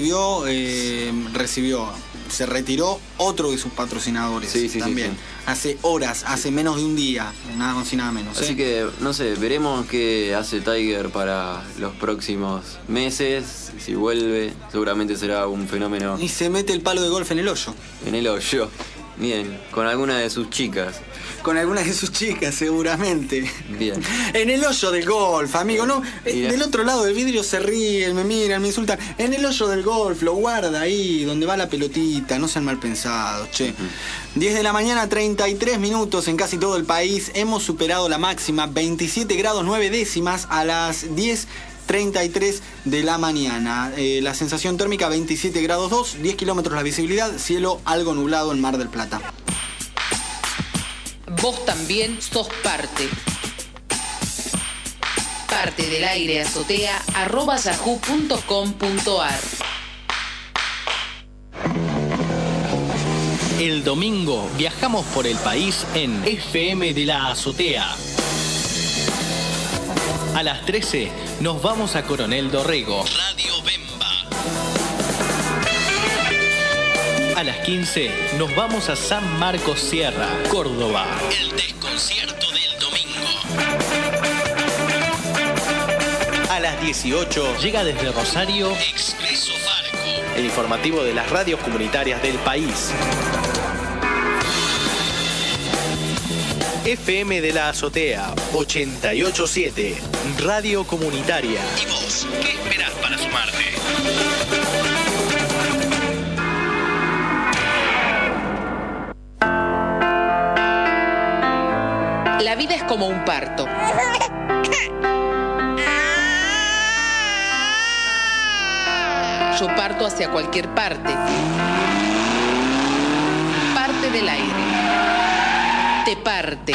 se retiró otro de sus patrocinadores también. Sí. Hace horas, hace menos de un día, nada más y nada menos. Así que, no sé, veremos qué hace Tiger para los próximos meses. Si vuelve, seguramente será un fenómeno. Y se mete el palo de golf en el hoyo. En el hoyo. Bien, con alguna de sus chicas. Con algunas de sus chicas, seguramente. Bien. En el hoyo del golf, amigo, ¿no? Del otro lado del vidrio se ríen, me miran, me insultan. En el hoyo del golf, lo guarda ahí, donde va la pelotita, no sean mal pensados, che. 10 de la mañana, 33 minutos en casi todo el país. Hemos superado la máxima, 27 grados 9 décimas a las 10:33 de la mañana. La sensación térmica 27 grados 2, 10 kilómetros la visibilidad, cielo algo nublado en Mar del Plata. Vos también sos parte. Parte del aire azotea @yahoo.com.ar. El domingo viajamos por el país en FM de la Azotea. A las 13 nos vamos a Coronel Dorrego. Radio Bemba. A las 15 nos vamos a San Marcos Sierra, Córdoba. El desconcierto del domingo. A las 18 llega desde Rosario Expreso Farco, el informativo de las radios comunitarias del país. FM de la Azotea 88.7, Radio Comunitaria. ¿Y vos qué esperás para sumarte? La vida es como un parto. Yo parto hacia cualquier parte. Parte del aire. Te parte.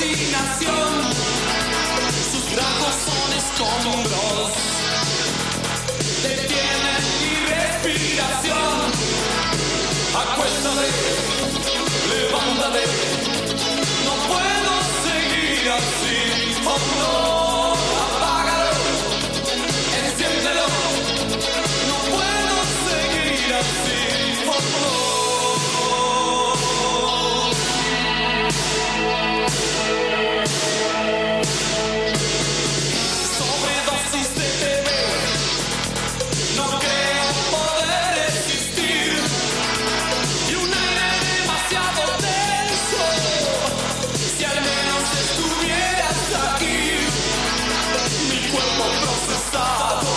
imaginación. Sus brazos son escombros, detienen mi respiración. Acuéstate, levántate, no puedo seguir así. Oh no, apágalo, enciéndelo, no puedo seguir así. Oh no. Sobredosis de TV, no creo poder existir. Y un aire demasiado denso, si al menos estuvieras aquí. Mi cuerpo procesado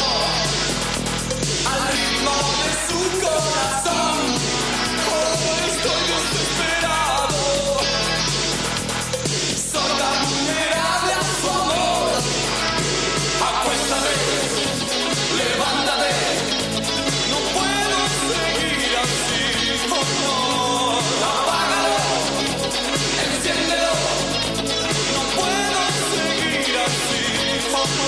al ritmo de su corazón. Oh, estoy desesperado, soy tan vulnerable a su amor. Acuéstate, levántate, no puedo seguir así. Oh no, apágalo, enciéndelo, no puedo seguir así. Oh no.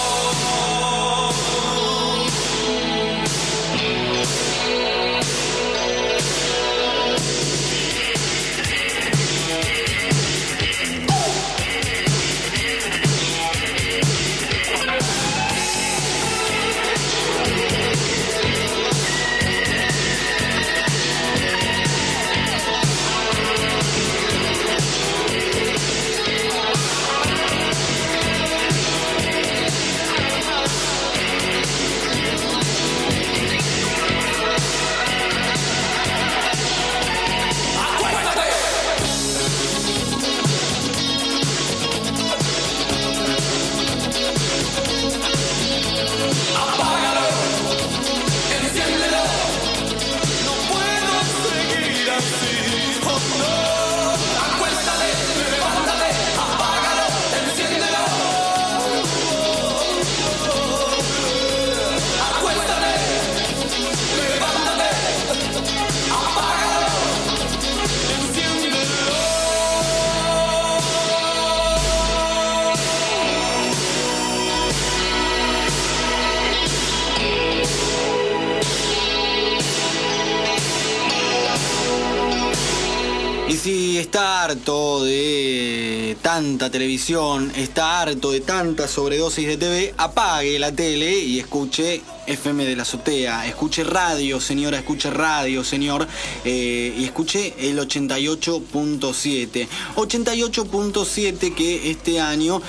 Apágalo, enciéndelo, no puedo seguir así. Oh no, acuéstate, levántate, apágalo, enciéndelo. Acuéstate, levántate, apágalo, enciéndelo. Y si está harto de tanta televisión, está harto de tanta sobredosis de TV, apague la tele y escuche FM de la Azotea, escuche radio, señora, escuche radio, señor, y escuche el 88.7. 88.7 que este año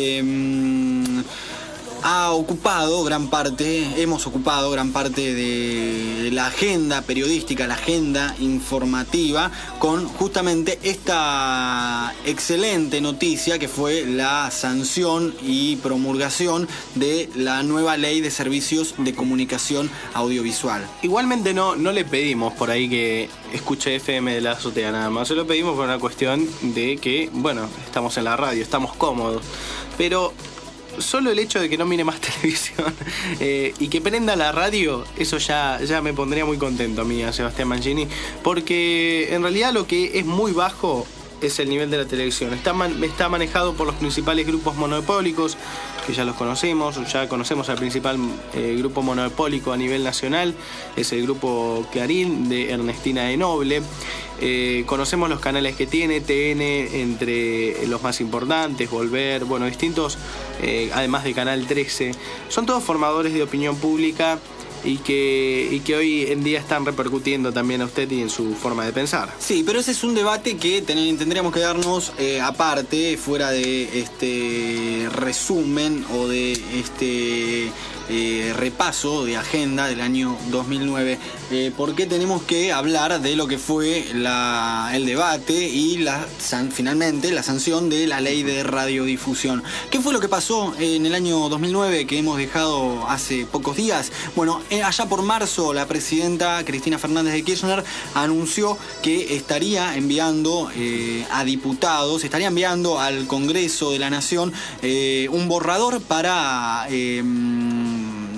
hemos ocupado gran parte de la agenda periodística, la agenda informativa, con justamente esta excelente noticia que fue la sanción y promulgación de la nueva ley de servicios de comunicación audiovisual. Igualmente no le pedimos por ahí que escuche FM de la Azotea nada más, se lo pedimos por una cuestión de que, bueno, estamos en la radio, estamos cómodos, pero solo el hecho de que no mire más televisión y que prenda la radio, eso ya me pondría muy contento a mí, a Sebastián Mangini, porque en realidad lo que es muy bajo es el nivel de la televisión. Está manejado por los principales grupos monopólicos, que ya los conocemos, ya conocemos al principal grupo monopólico a nivel nacional, es el grupo Clarín de Ernestina de Noble. Conocemos los canales que tiene, TN entre los más importantes, Volver, bueno, distintos, además de Canal 13. Son todos formadores de opinión pública y que hoy en día están repercutiendo también a usted y en su forma de pensar. Sí, pero ese es un debate que tendríamos que darnos aparte, fuera de este resumen o de este repaso de agenda del año 2009, porque tenemos que hablar de lo que fue el debate y finalmente la sanción de la ley de radiodifusión. ¿Qué fue lo que pasó en el año 2009 que hemos dejado hace pocos días? Bueno, allá por marzo la presidenta Cristina Fernández de Kirchner anunció que estaría enviando a diputados, estaría enviando al Congreso de la Nación un borrador para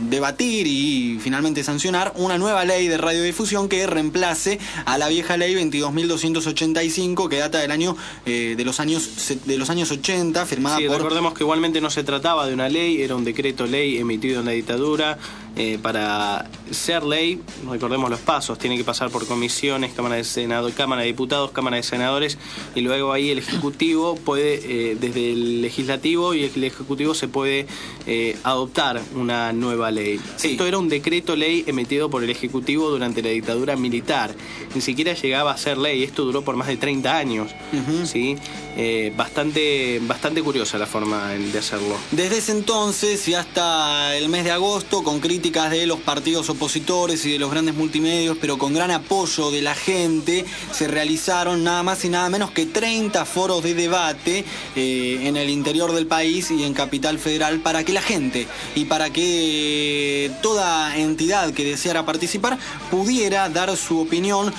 debatir y finalmente sancionar una nueva ley de radiodifusión que reemplace a la vieja ley 22.285 que data del año de los años 80, firmada por... Recordemos que igualmente no se trataba de una ley, era un decreto ley emitido en la dictadura. Para ser ley, recordemos los pasos, tiene que pasar por comisiones, Cámara de Senado, Cámara de Diputados, Cámara de Senadores, y luego ahí el Ejecutivo puede, desde el Legislativo y el Ejecutivo se puede adoptar una nueva ley. Sí. Esto era un decreto ley emitido por el Ejecutivo durante la dictadura militar, ni siquiera llegaba a ser ley, esto duró por más de 30 años, ¿sí? Bastante curiosa la forma de hacerlo. Desde ese entonces y hasta el mes de agosto, con críticas de los partidos opositores y de los grandes multimedios, pero con gran apoyo de la gente, se realizaron nada más y nada menos que 30 foros de debate en el interior del país y en Capital Federal para que la gente y para que toda entidad que deseara participar pudiera dar su opinión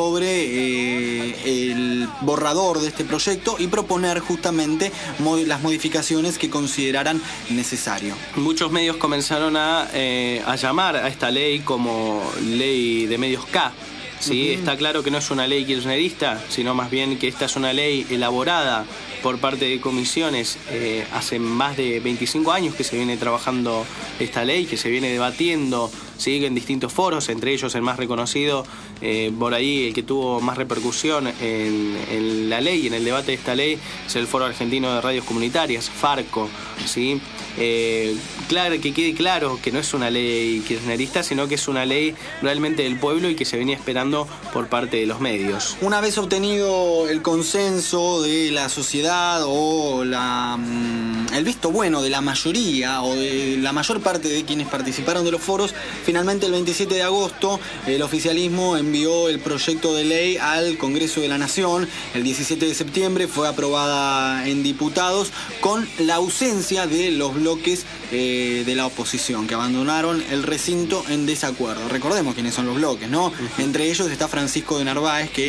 sobre el borrador de este proyecto y proponer justamente las modificaciones que consideraran necesario. Muchos medios comenzaron a llamar a esta ley como ley de medios K. ¿Sí? Está claro que no es una ley kirchnerista, sino más bien que esta es una ley elaborada por parte de comisiones. Hace más de 25 años que se viene trabajando esta ley, que se viene debatiendo, sigue en distintos foros, entre ellos el más reconocido, por ahí el que tuvo más repercusión en la ley, en el debate de esta ley, es el Foro Argentino de Radios Comunitarias, FARCO, ¿sí? Claro, que quede claro que no es una ley kirchnerista, sino que es una ley realmente del pueblo y que se venía esperando por parte de los medios. Una vez obtenido el consenso de la sociedad o el visto bueno de la mayoría o de la mayor parte de quienes participaron de los foros, finalmente el 27 de agosto el oficialismo envió el proyecto de ley al Congreso de la Nación. El 17 de septiembre fue aprobada en diputados con la ausencia de los bloques de la oposición, que abandonaron el recinto en desacuerdo. Recordemos quiénes son los bloques, ¿no? Entre ellos está Francisco de Narváez, que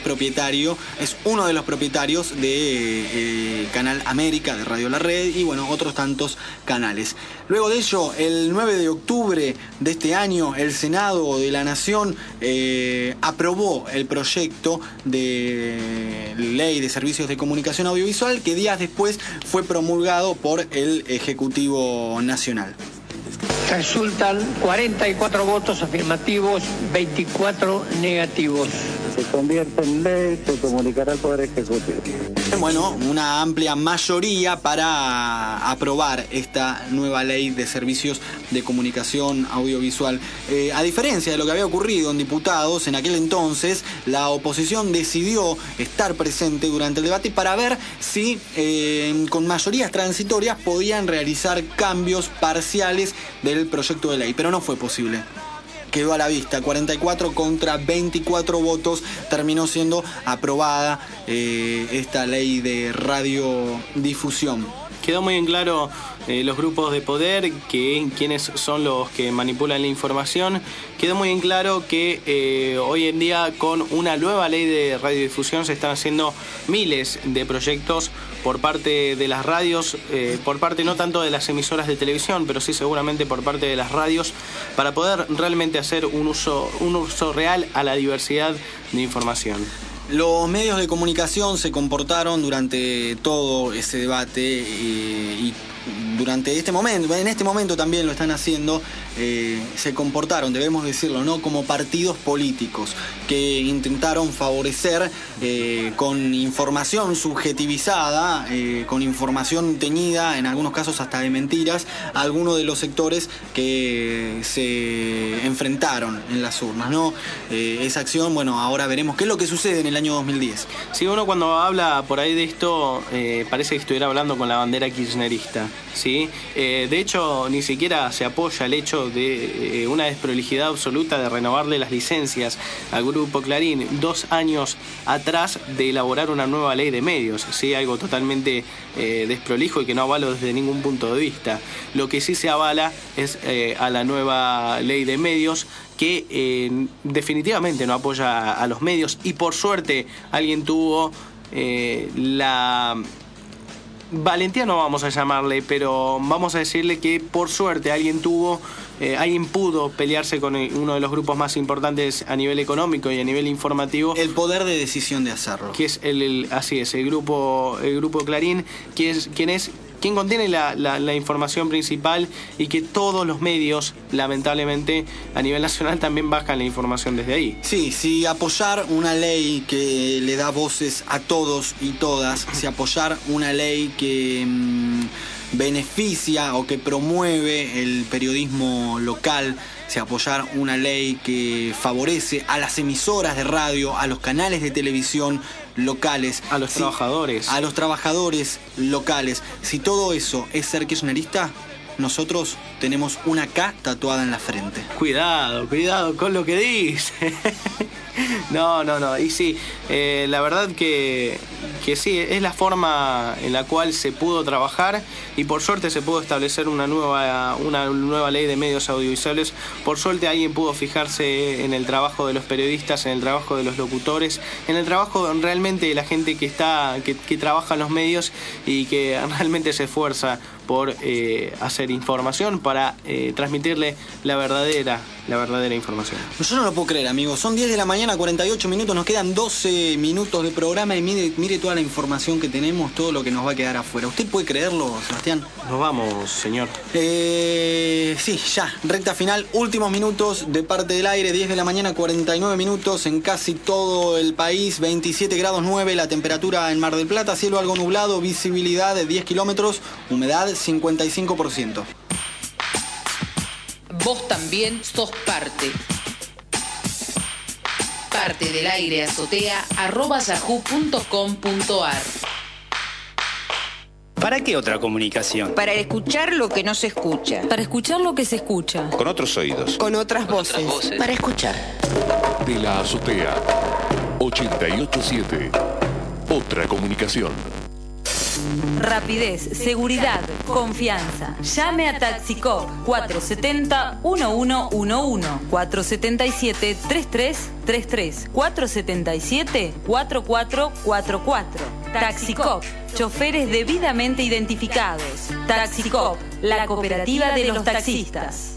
es uno de los propietarios de Canal América, de Radio La Red, y bueno, otros tantos canales. Luego de ello, el 9 de octubre de este año, el Senado de la Nación aprobó el proyecto de ley de servicios de comunicación audiovisual, que días después fue promulgado por el Ejecutivo Nacional. Resultan 44 votos afirmativos, 24 negativos. Se convierte en ley, se comunicará al Poder Ejecutivo. Bueno, una amplia mayoría para aprobar esta nueva ley de servicios de comunicación audiovisual. A diferencia de lo que había ocurrido en diputados, en aquel entonces la oposición decidió estar presente durante el debate para ver si con mayorías transitorias podían realizar cambios parciales del proyecto de ley, pero no fue posible. Quedó a la vista, 44 contra 24 votos, terminó siendo aprobada esta ley de radiodifusión. Quedó muy en claro los grupos de poder, quiénes son los que manipulan la información. Quedó muy en claro que hoy en día con una nueva ley de radiodifusión se están haciendo miles de proyectos por parte de las radios, por parte no tanto de las emisoras de televisión, pero sí seguramente por parte de las radios, para poder realmente hacer un uso real a la diversidad de información. Los medios de comunicación se comportaron durante todo ese debate y durante en este momento también lo están haciendo, se comportaron, debemos decirlo, ¿no?, como partidos políticos que intentaron favorecer con información subjetivizada, con información teñida, en algunos casos hasta de mentiras, a algunos de los sectores que se enfrentaron en las urnas, ¿no? Esa acción, bueno, ahora veremos qué es lo que sucede en el año 2010. Sí, uno cuando habla por ahí de esto parece que estuviera hablando con la bandera kirchnerista, ¿sí? De hecho, ni siquiera se apoya el hecho de una desprolijidad absoluta de renovarle las licencias al Grupo Clarín 2 años atrás de elaborar una nueva ley de medios, ¿sí? Algo totalmente desprolijo y que no avalo desde ningún punto de vista. Lo que sí se avala es a la nueva ley de medios, que definitivamente no apoya a los medios, y por suerte alguien tuvo valentía no vamos a llamarle, pero vamos a decirle que por suerte alguien pudo pelearse con uno de los grupos más importantes a nivel económico y a nivel informativo. El poder de decisión de hacerlo. Que es el grupo Clarín, quien contiene la información principal y que todos los medios, lamentablemente, a nivel nacional también bajan la información desde ahí. Sí, si apoyar una ley que le da voces a todos y todas, si apoyar una ley que beneficia o que promueve el periodismo local, si apoyar una ley que favorece a las emisoras de radio, a los canales de televisión locales, a los trabajadores locales, si todo eso es ser kirchnerista, nosotros tenemos una K tatuada en la frente. Cuidado con lo que dice. No. Y sí, la verdad que sí, es la forma en la cual se pudo trabajar y por suerte se pudo establecer una nueva ley de medios audiovisuales. Por suerte alguien pudo fijarse en el trabajo de los periodistas, en el trabajo de los locutores, en el trabajo realmente de la gente que trabaja en los medios y que realmente se esfuerza por hacer información para transmitirle la verdadera información. Yo no lo puedo creer, amigos. Son 10 de la mañana, 48 minutos. Nos quedan 12 minutos de programa y mire toda la información que tenemos, todo lo que nos va a quedar afuera. ¿Usted puede creerlo, Sebastián? Nos vamos, señor. Sí, ya. Recta final, últimos minutos de Parte del Aire. 10 de la mañana, 49 minutos en casi todo el país. 27 grados 9 la temperatura en Mar del Plata. Cielo algo nublado, visibilidad de 10 kilómetros, humedad 55%. Vos también sos parte. Parte del Aire Azotea @yahoo.com.ar. ¿Para qué otra comunicación? Para escuchar lo que no se escucha. Para escuchar lo que se escucha. Con otros oídos. Con otras voces. Para escuchar. De la Azotea 887. Otra comunicación. Rapidez, seguridad, confianza. Llame a Taxicop 470-1111, 477-3333, 477-4444. Taxicop, choferes debidamente identificados. Taxicop, la cooperativa de los taxistas.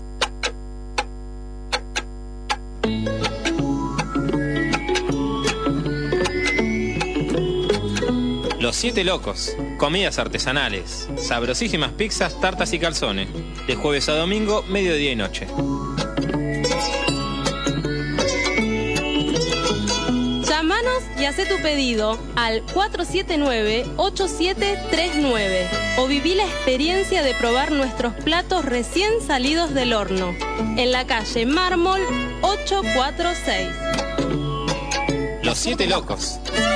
Los 7 Locos, comidas artesanales, sabrosísimas pizzas, tartas y calzones, de jueves a domingo, mediodía y noche. Llámanos y haz tu pedido al 479-8739 o viví la experiencia de probar nuestros platos recién salidos del horno en la calle Mármol 846. Los 7 Locos.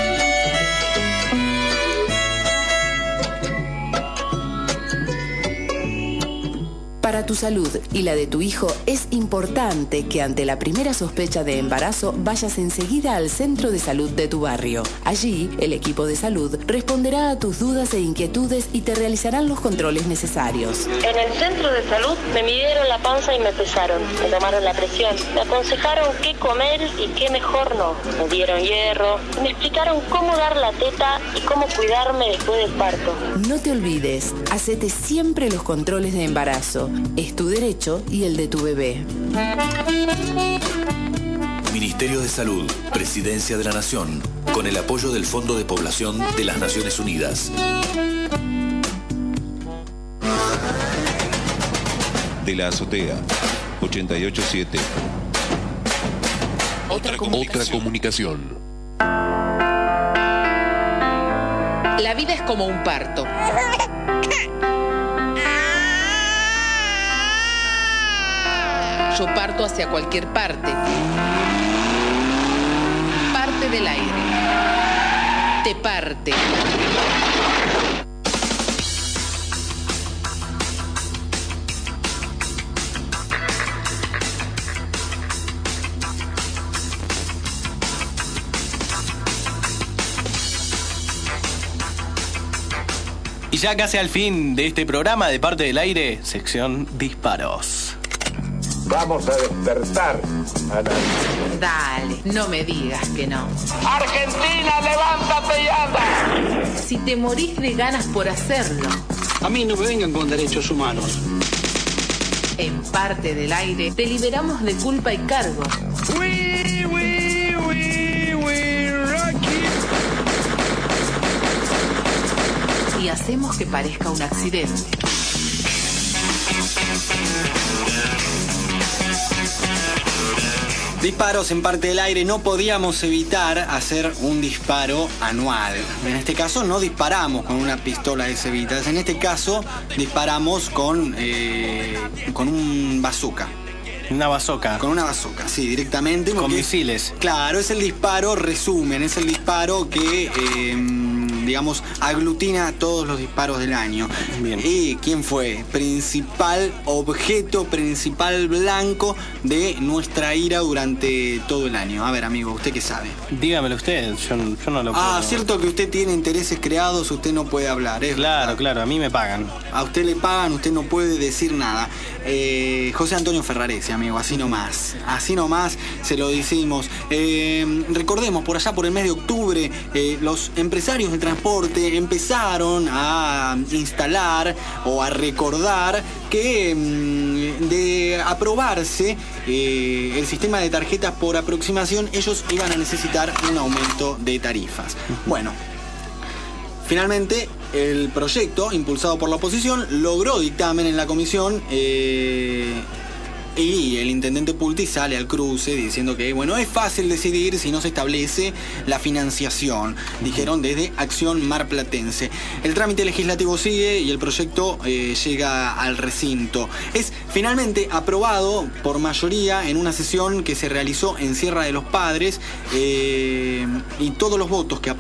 Para tu salud y la de tu hijo es importante que ante la primera sospecha de embarazo vayas enseguida al centro de salud de tu barrio. Allí, el equipo de salud responderá a tus dudas e inquietudes y te realizarán los controles necesarios. En el centro de salud me midieron la panza y me pesaron, me tomaron la presión, me aconsejaron qué comer y qué mejor no. Me dieron hierro, me explicaron cómo dar la teta y cómo cuidarme después del parto. No te olvides, hacete siempre los controles de embarazo. Es tu derecho y el de tu bebé. Ministerio de Salud, Presidencia de la Nación, con el apoyo del Fondo de Población de las Naciones Unidas. De la Azotea 887. Otra comunicación. La vida es como un parto. Yo parto hacia cualquier parte. Parte del aire. Te parte. Y ya casi al fin de este programa de Parte del Aire, sección Disparos. Vamos a despertar a la... Dale, no me digas que no. Argentina, levántate y anda. si te morís de ganas por hacerlo. A mí no me vengan con derechos humanos. En Parte del Aire te liberamos de culpa y cargo. Y hacemos que parezca un accidente. Disparos en Parte del Aire. No podíamos evitar hacer un disparo anual. En este caso no disparamos con una pistola de cebitas. En este caso disparamos con un bazooka. Una bazooka. Con una bazooka, sí, directamente. Con misiles. Claro, es el disparo resumen, es el disparo que, digamos, aglutina todos los disparos del año. Bien. ¿Y quién fue? Principal objeto, principal blanco de nuestra ira durante todo el año. A ver, amigo, ¿usted qué sabe? Dígamelo usted, yo no lo puedo. Ah, cierto que usted tiene intereses creados, usted no puede hablar. Claro, a mí me pagan. A usted le pagan, usted no puede decir nada. José Antonio Ferraresi, amigo, así nomás se lo decimos. Recordemos, por allá por el mes de octubre, los empresarios del transporte empezaron a instalar o a recordar que de aprobarse el sistema de tarjetas por aproximación, ellos iban a necesitar un aumento de tarifas. Bueno, finalmente el proyecto, impulsado por la oposición, logró dictamen en la comisión y el intendente Pulti sale al cruce diciendo que, bueno, es fácil decidir si no se establece la financiación, dijeron desde Acción Marplatense. El trámite legislativo sigue y el proyecto llega al recinto. Es finalmente aprobado por mayoría en una sesión que se realizó en Sierra de los Padres y todos los votos que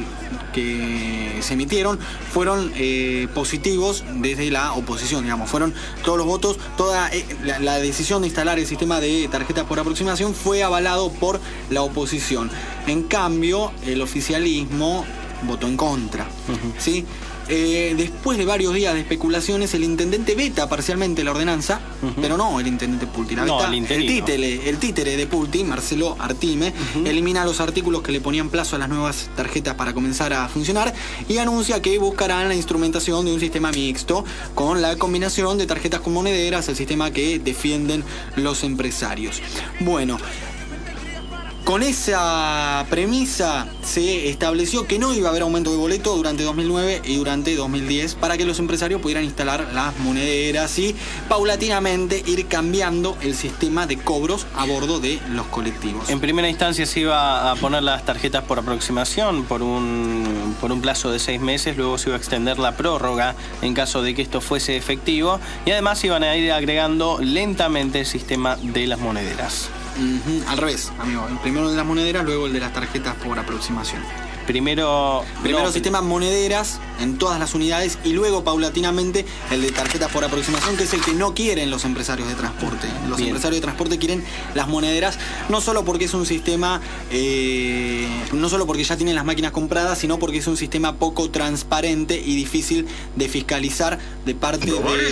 se emitieron fueron positivos desde la oposición, digamos, fueron todos los votos, toda la decisión de instalar el sistema de tarjetas por aproximación fue avalado por la oposición. En cambio, el oficialismo votó en contra, ¿sí? Después de varios días de especulaciones, el intendente veta parcialmente la ordenanza, pero no el intendente Pulti, la veta, el títere de Pulti, Marcelo Artime, elimina los artículos que le ponían plazo a las nuevas tarjetas para comenzar a funcionar y anuncia que buscarán la instrumentación de un sistema mixto con la combinación de tarjetas con monederas, el sistema que defienden los empresarios. Bueno, con esa premisa se estableció que no iba a haber aumento de boleto durante 2009 y durante 2010 para que los empresarios pudieran instalar las monederas y paulatinamente ir cambiando el sistema de cobros a bordo de los colectivos. En primera instancia se iba a poner las tarjetas por aproximación por un plazo de 6 meses, luego se iba a extender la prórroga en caso de que esto fuese efectivo y además iban a ir agregando lentamente el sistema de las monederas. Al revés, amigo. Primero de las monederas, luego el de las tarjetas por aproximación. Primero sistemas monederas en todas las unidades y luego paulatinamente el de tarjetas por aproximación, que es el que no quieren los empresarios de transporte. Los empresarios de transporte quieren las monederas, no solo porque es un sistema, no solo porque ya tienen las máquinas compradas, sino porque es un sistema poco transparente y difícil de fiscalizar de parte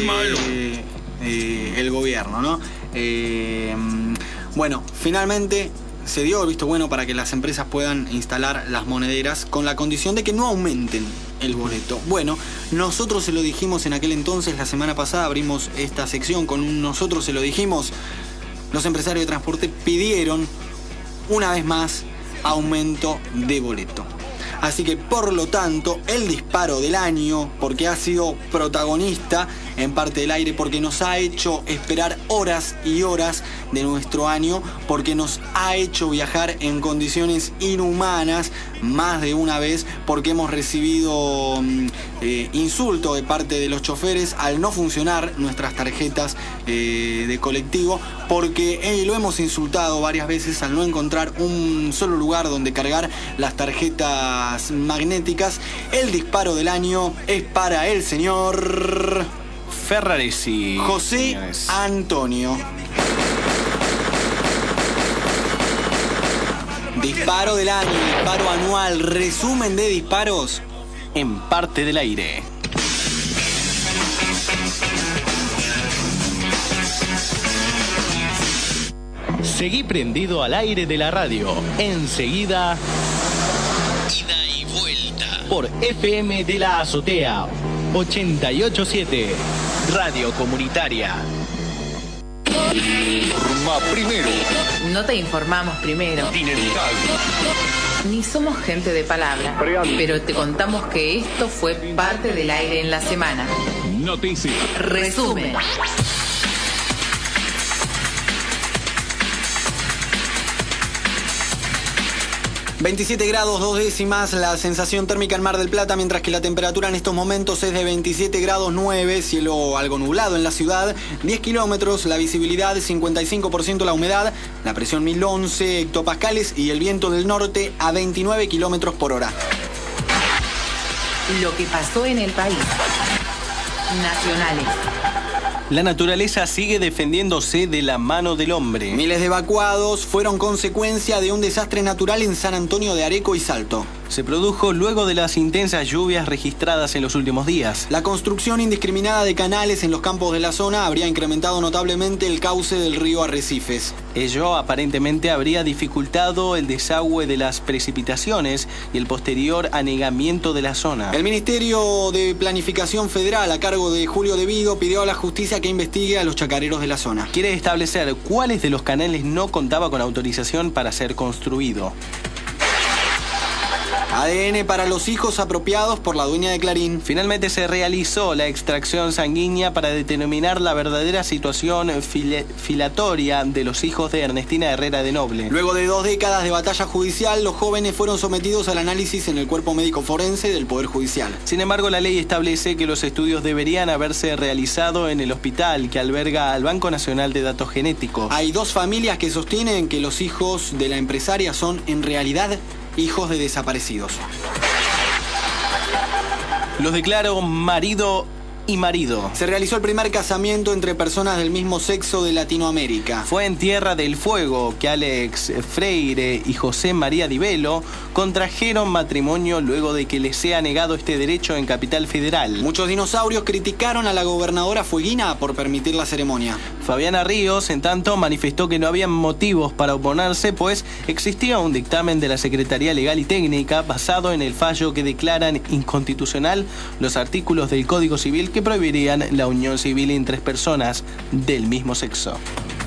del gobierno, ¿no? Bueno, finalmente se dio el visto bueno para que las empresas puedan instalar las monederas con la condición de que no aumenten el boleto. Bueno, nosotros se lo dijimos en aquel entonces, la semana pasada abrimos esta sección con un nosotros se lo dijimos. Los empresarios de transporte pidieron una vez más aumento de boleto. Así que, por lo tanto, el disparo del año, porque ha sido protagonista en Parte del Aire, porque nos ha hecho esperar horas y horas de nuestro año, porque nos ha hecho viajar en condiciones inhumanas más de una vez, porque hemos recibido insultos de parte de los choferes al no funcionar nuestras tarjetas de colectivo, porque lo hemos insultado varias veces al no encontrar un solo lugar donde cargar las tarjetas magnéticas. El disparo del año es para el señor Ferraresi, José señores. Antonio. Disparo del año, disparo anual, resumen de disparos en Parte del Aire. Seguí prendido al aire de la radio. Enseguida, ida y vuelta. por FM de la Azotea 88.7, Radio Comunitaria. Primero. No te informamos primero. Ni somos gente de palabra, pero te contamos que esto fue parte del aire en la semana. Noticias. Resumen. ...27 grados 2 décimas la sensación térmica en Mar del Plata... ...mientras que la temperatura en estos momentos es de 27 grados 9... ...cielo algo nublado en la ciudad... ...10 kilómetros, la visibilidad 55% la humedad... ...la presión 1011 hectopascales... ...y el viento del norte a 29 kilómetros por hora. Lo que pasó en el país. Nacionales. La naturaleza sigue defendiéndose de la mano del hombre. Miles de evacuados fueron consecuencia de un desastre natural en San Antonio de Areco y Salto. Se produjo luego de las intensas lluvias registradas en los últimos días. La construcción indiscriminada de canales en los campos de la zona habría incrementado notablemente el cauce del río Arrecifes. Ello aparentemente habría dificultado el desagüe de las precipitaciones y el posterior anegamiento de la zona. El Ministerio de Planificación Federal, a cargo de Julio Devido, pidió a la justicia que investigue a los chacareros de la zona. Quiere establecer cuáles de los canales no contaba con autorización para ser construido. ADN para los hijos apropiados por la dueña de Clarín. Finalmente se realizó la extracción sanguínea para determinar la verdadera situación filatoria de los hijos de Ernestina Herrera de Noble. Luego de 2 décadas de batalla judicial, los jóvenes fueron sometidos al análisis en el cuerpo médico forense del Poder Judicial. Sin embargo, la ley establece que los estudios deberían haberse realizado en el hospital que alberga al Banco Nacional de Datos Genéticos. Hay 2 familias que sostienen que los hijos de la empresaria son en realidad hijos de desaparecidos. Los declaro marido y marido. Se realizó el primer casamiento entre personas del mismo sexo de Latinoamérica. Fue en Tierra del Fuego que Alex Freire y José María Di Velo contrajeron matrimonio luego de que les sea negado este derecho en Capital Federal. Muchos dinosaurios criticaron a la gobernadora fueguina por permitir la ceremonia. Fabiana Ríos, en tanto, manifestó que no había motivos para oponerse, pues existía un dictamen de la Secretaría Legal y Técnica basado en el fallo que declaran inconstitucional los artículos del Código Civil que prohibirían la unión civil entre personas del mismo sexo.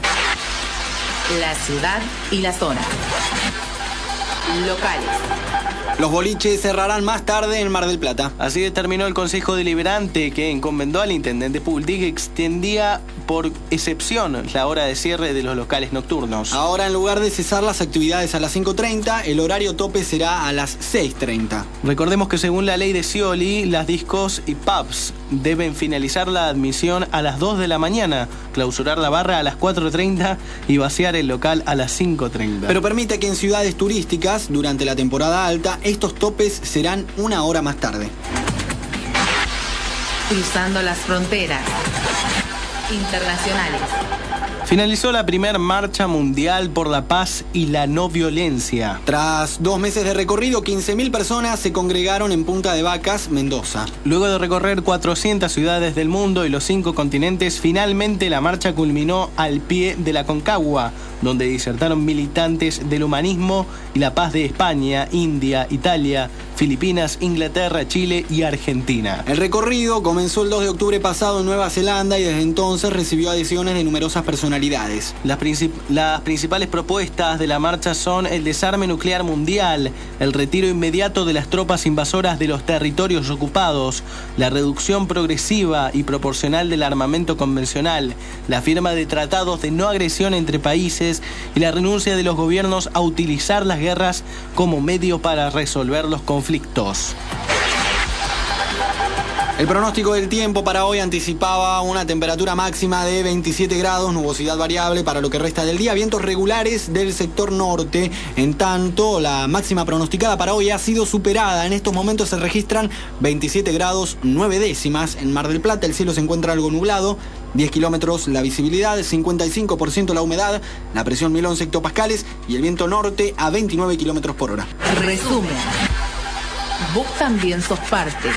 La ciudad y la zona. Locales. Los boliches cerrarán más tarde en Mar del Plata. Así determinó el Consejo Deliberante, que encomendó al intendente Pulti que extendía por excepción la hora de cierre de los locales nocturnos. Ahora, en lugar de cesar las actividades a las 5:30, el horario tope será a las 6:30. Recordemos que según la ley de Scioli, las discos y pubs deben finalizar la admisión a las 2 de la mañana, clausurar la barra a las 4:30 y vaciar el local a las 5:30. Pero permite que en ciudades turísticas, durante la temporada alta, estos topes serán 1 hora más tarde. Cruzando las fronteras internacionales. Finalizó la primera marcha mundial por la paz y la no violencia. Tras 2 meses de recorrido, 15.000 personas se congregaron en Punta de Vacas, Mendoza. Luego de recorrer 400 ciudades del mundo y los 5 continentes, finalmente la marcha culminó al pie de la Concagua, donde disertaron militantes del humanismo y la paz de España, India, Italia, Filipinas, Inglaterra, Chile y Argentina. El recorrido comenzó el 2 de octubre pasado en Nueva Zelanda y desde entonces recibió adhesiones de numerosas personalidades. Las principales propuestas de la marcha son el desarme nuclear mundial, el retiro inmediato de las tropas invasoras de los territorios ocupados, la reducción progresiva y proporcional del armamento convencional, la firma de tratados de no agresión entre países y la renuncia de los gobiernos a utilizar las guerras como medio para resolver los conflictos. El pronóstico del tiempo para hoy anticipaba una temperatura máxima de 27 grados, nubosidad variable para lo que resta del día, vientos regulares del sector norte. En tanto, la máxima pronosticada para hoy ha sido superada. En estos momentos se registran 27 grados 9 décimas en Mar del Plata. El cielo se encuentra algo nublado, 10 kilómetros la visibilidad, 55% la humedad, la presión 1011 hectopascales y el viento norte a 29 kilómetros por hora. Resumen. Vos también sos parte.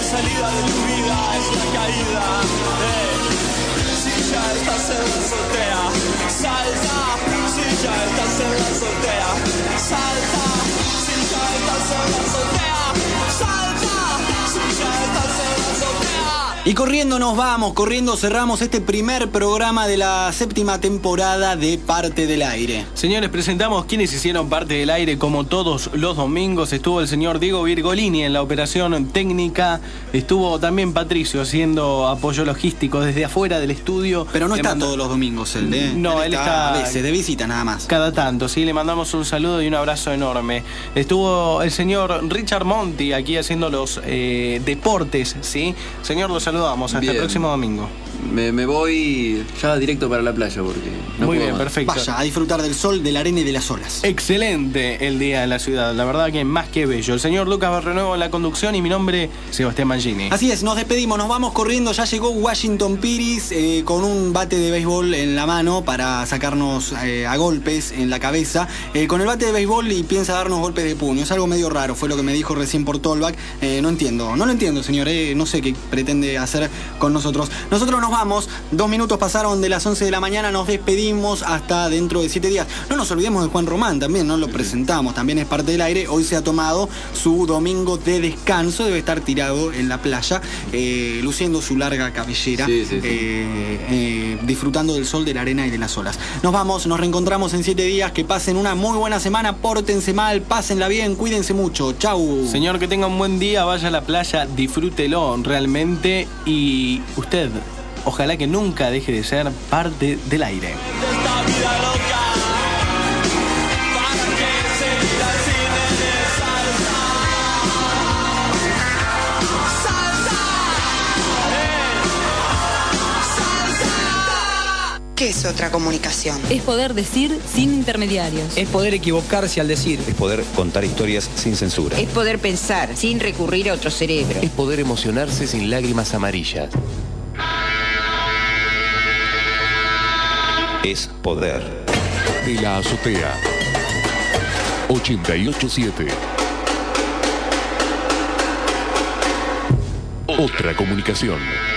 salida de tu vida es la caída. Si ya estás en la azotea, salta. Si ya estás en la azotea, salta. Si ya estás en la azotea, salta. Si ya estás en la azotea. Y corriendo nos vamos, corriendo cerramos este primer programa de la 7ª temporada de Parte del Aire. Señores, presentamos quienes hicieron Parte del Aire como todos los domingos. Estuvo el señor Diego Virgolini en la operación técnica. Estuvo también Patricio haciendo apoyo logístico desde afuera del estudio. Pero no está todos los domingos él, ¿eh? No, él está a veces, de visita nada más. Cada tanto, sí, le mandamos un saludo y un abrazo enorme. Estuvo el señor Richard Monti aquí haciendo los deportes, ¿sí? Señor, los saludamos. Hasta el próximo domingo. Me voy ya directo para la playa porque no Muy puedo bien, más. perfecto. Vaya a disfrutar del sol, de la arena y de las olas. Excelente el día en la ciudad, la verdad que más que bello. El señor Lucas Barrenuevo en la conducción y mi nombre, Sebastián Mangini. Así es, nos despedimos, nos vamos corriendo. Ya llegó Washington Piris con un bate de béisbol en la mano para sacarnos a golpes en la cabeza. Con el bate de béisbol y piensa darnos golpes de puño. Es algo medio raro, fue lo que me dijo recién por Tollback. No lo entiendo, señor. No sé qué pretende hacer con nosotros. Nosotros nos vamos. 2 minutos pasaron de las 11 de la mañana. Nos despedimos hasta dentro de 7 días. No nos olvidemos de Juan Román también, no lo presentamos. También es Parte del Aire. Hoy se ha tomado su domingo de descanso. Debe estar tirado en la playa, luciendo su larga cabellera, disfrutando del sol, de la arena y de las olas. Nos vamos, nos reencontramos en 7 días. Que pasen una muy buena semana. Pórtense mal, pásenla bien, cuídense mucho. Chau. Señor, que tenga un buen día. Vaya a la playa, disfrútelo realmente. Y usted, ojalá que nunca deje de ser parte del aire. Esta vida loca, para que siga el cine de salsa. Salsa. ¿Qué es otra comunicación? Es poder decir sin intermediarios. Es poder equivocarse al decir. Es poder contar historias sin censura. Es poder pensar sin recurrir a otro cerebro. Es poder emocionarse sin lágrimas amarillas. Es poder. De la azotea. 88.7. Otra comunicación.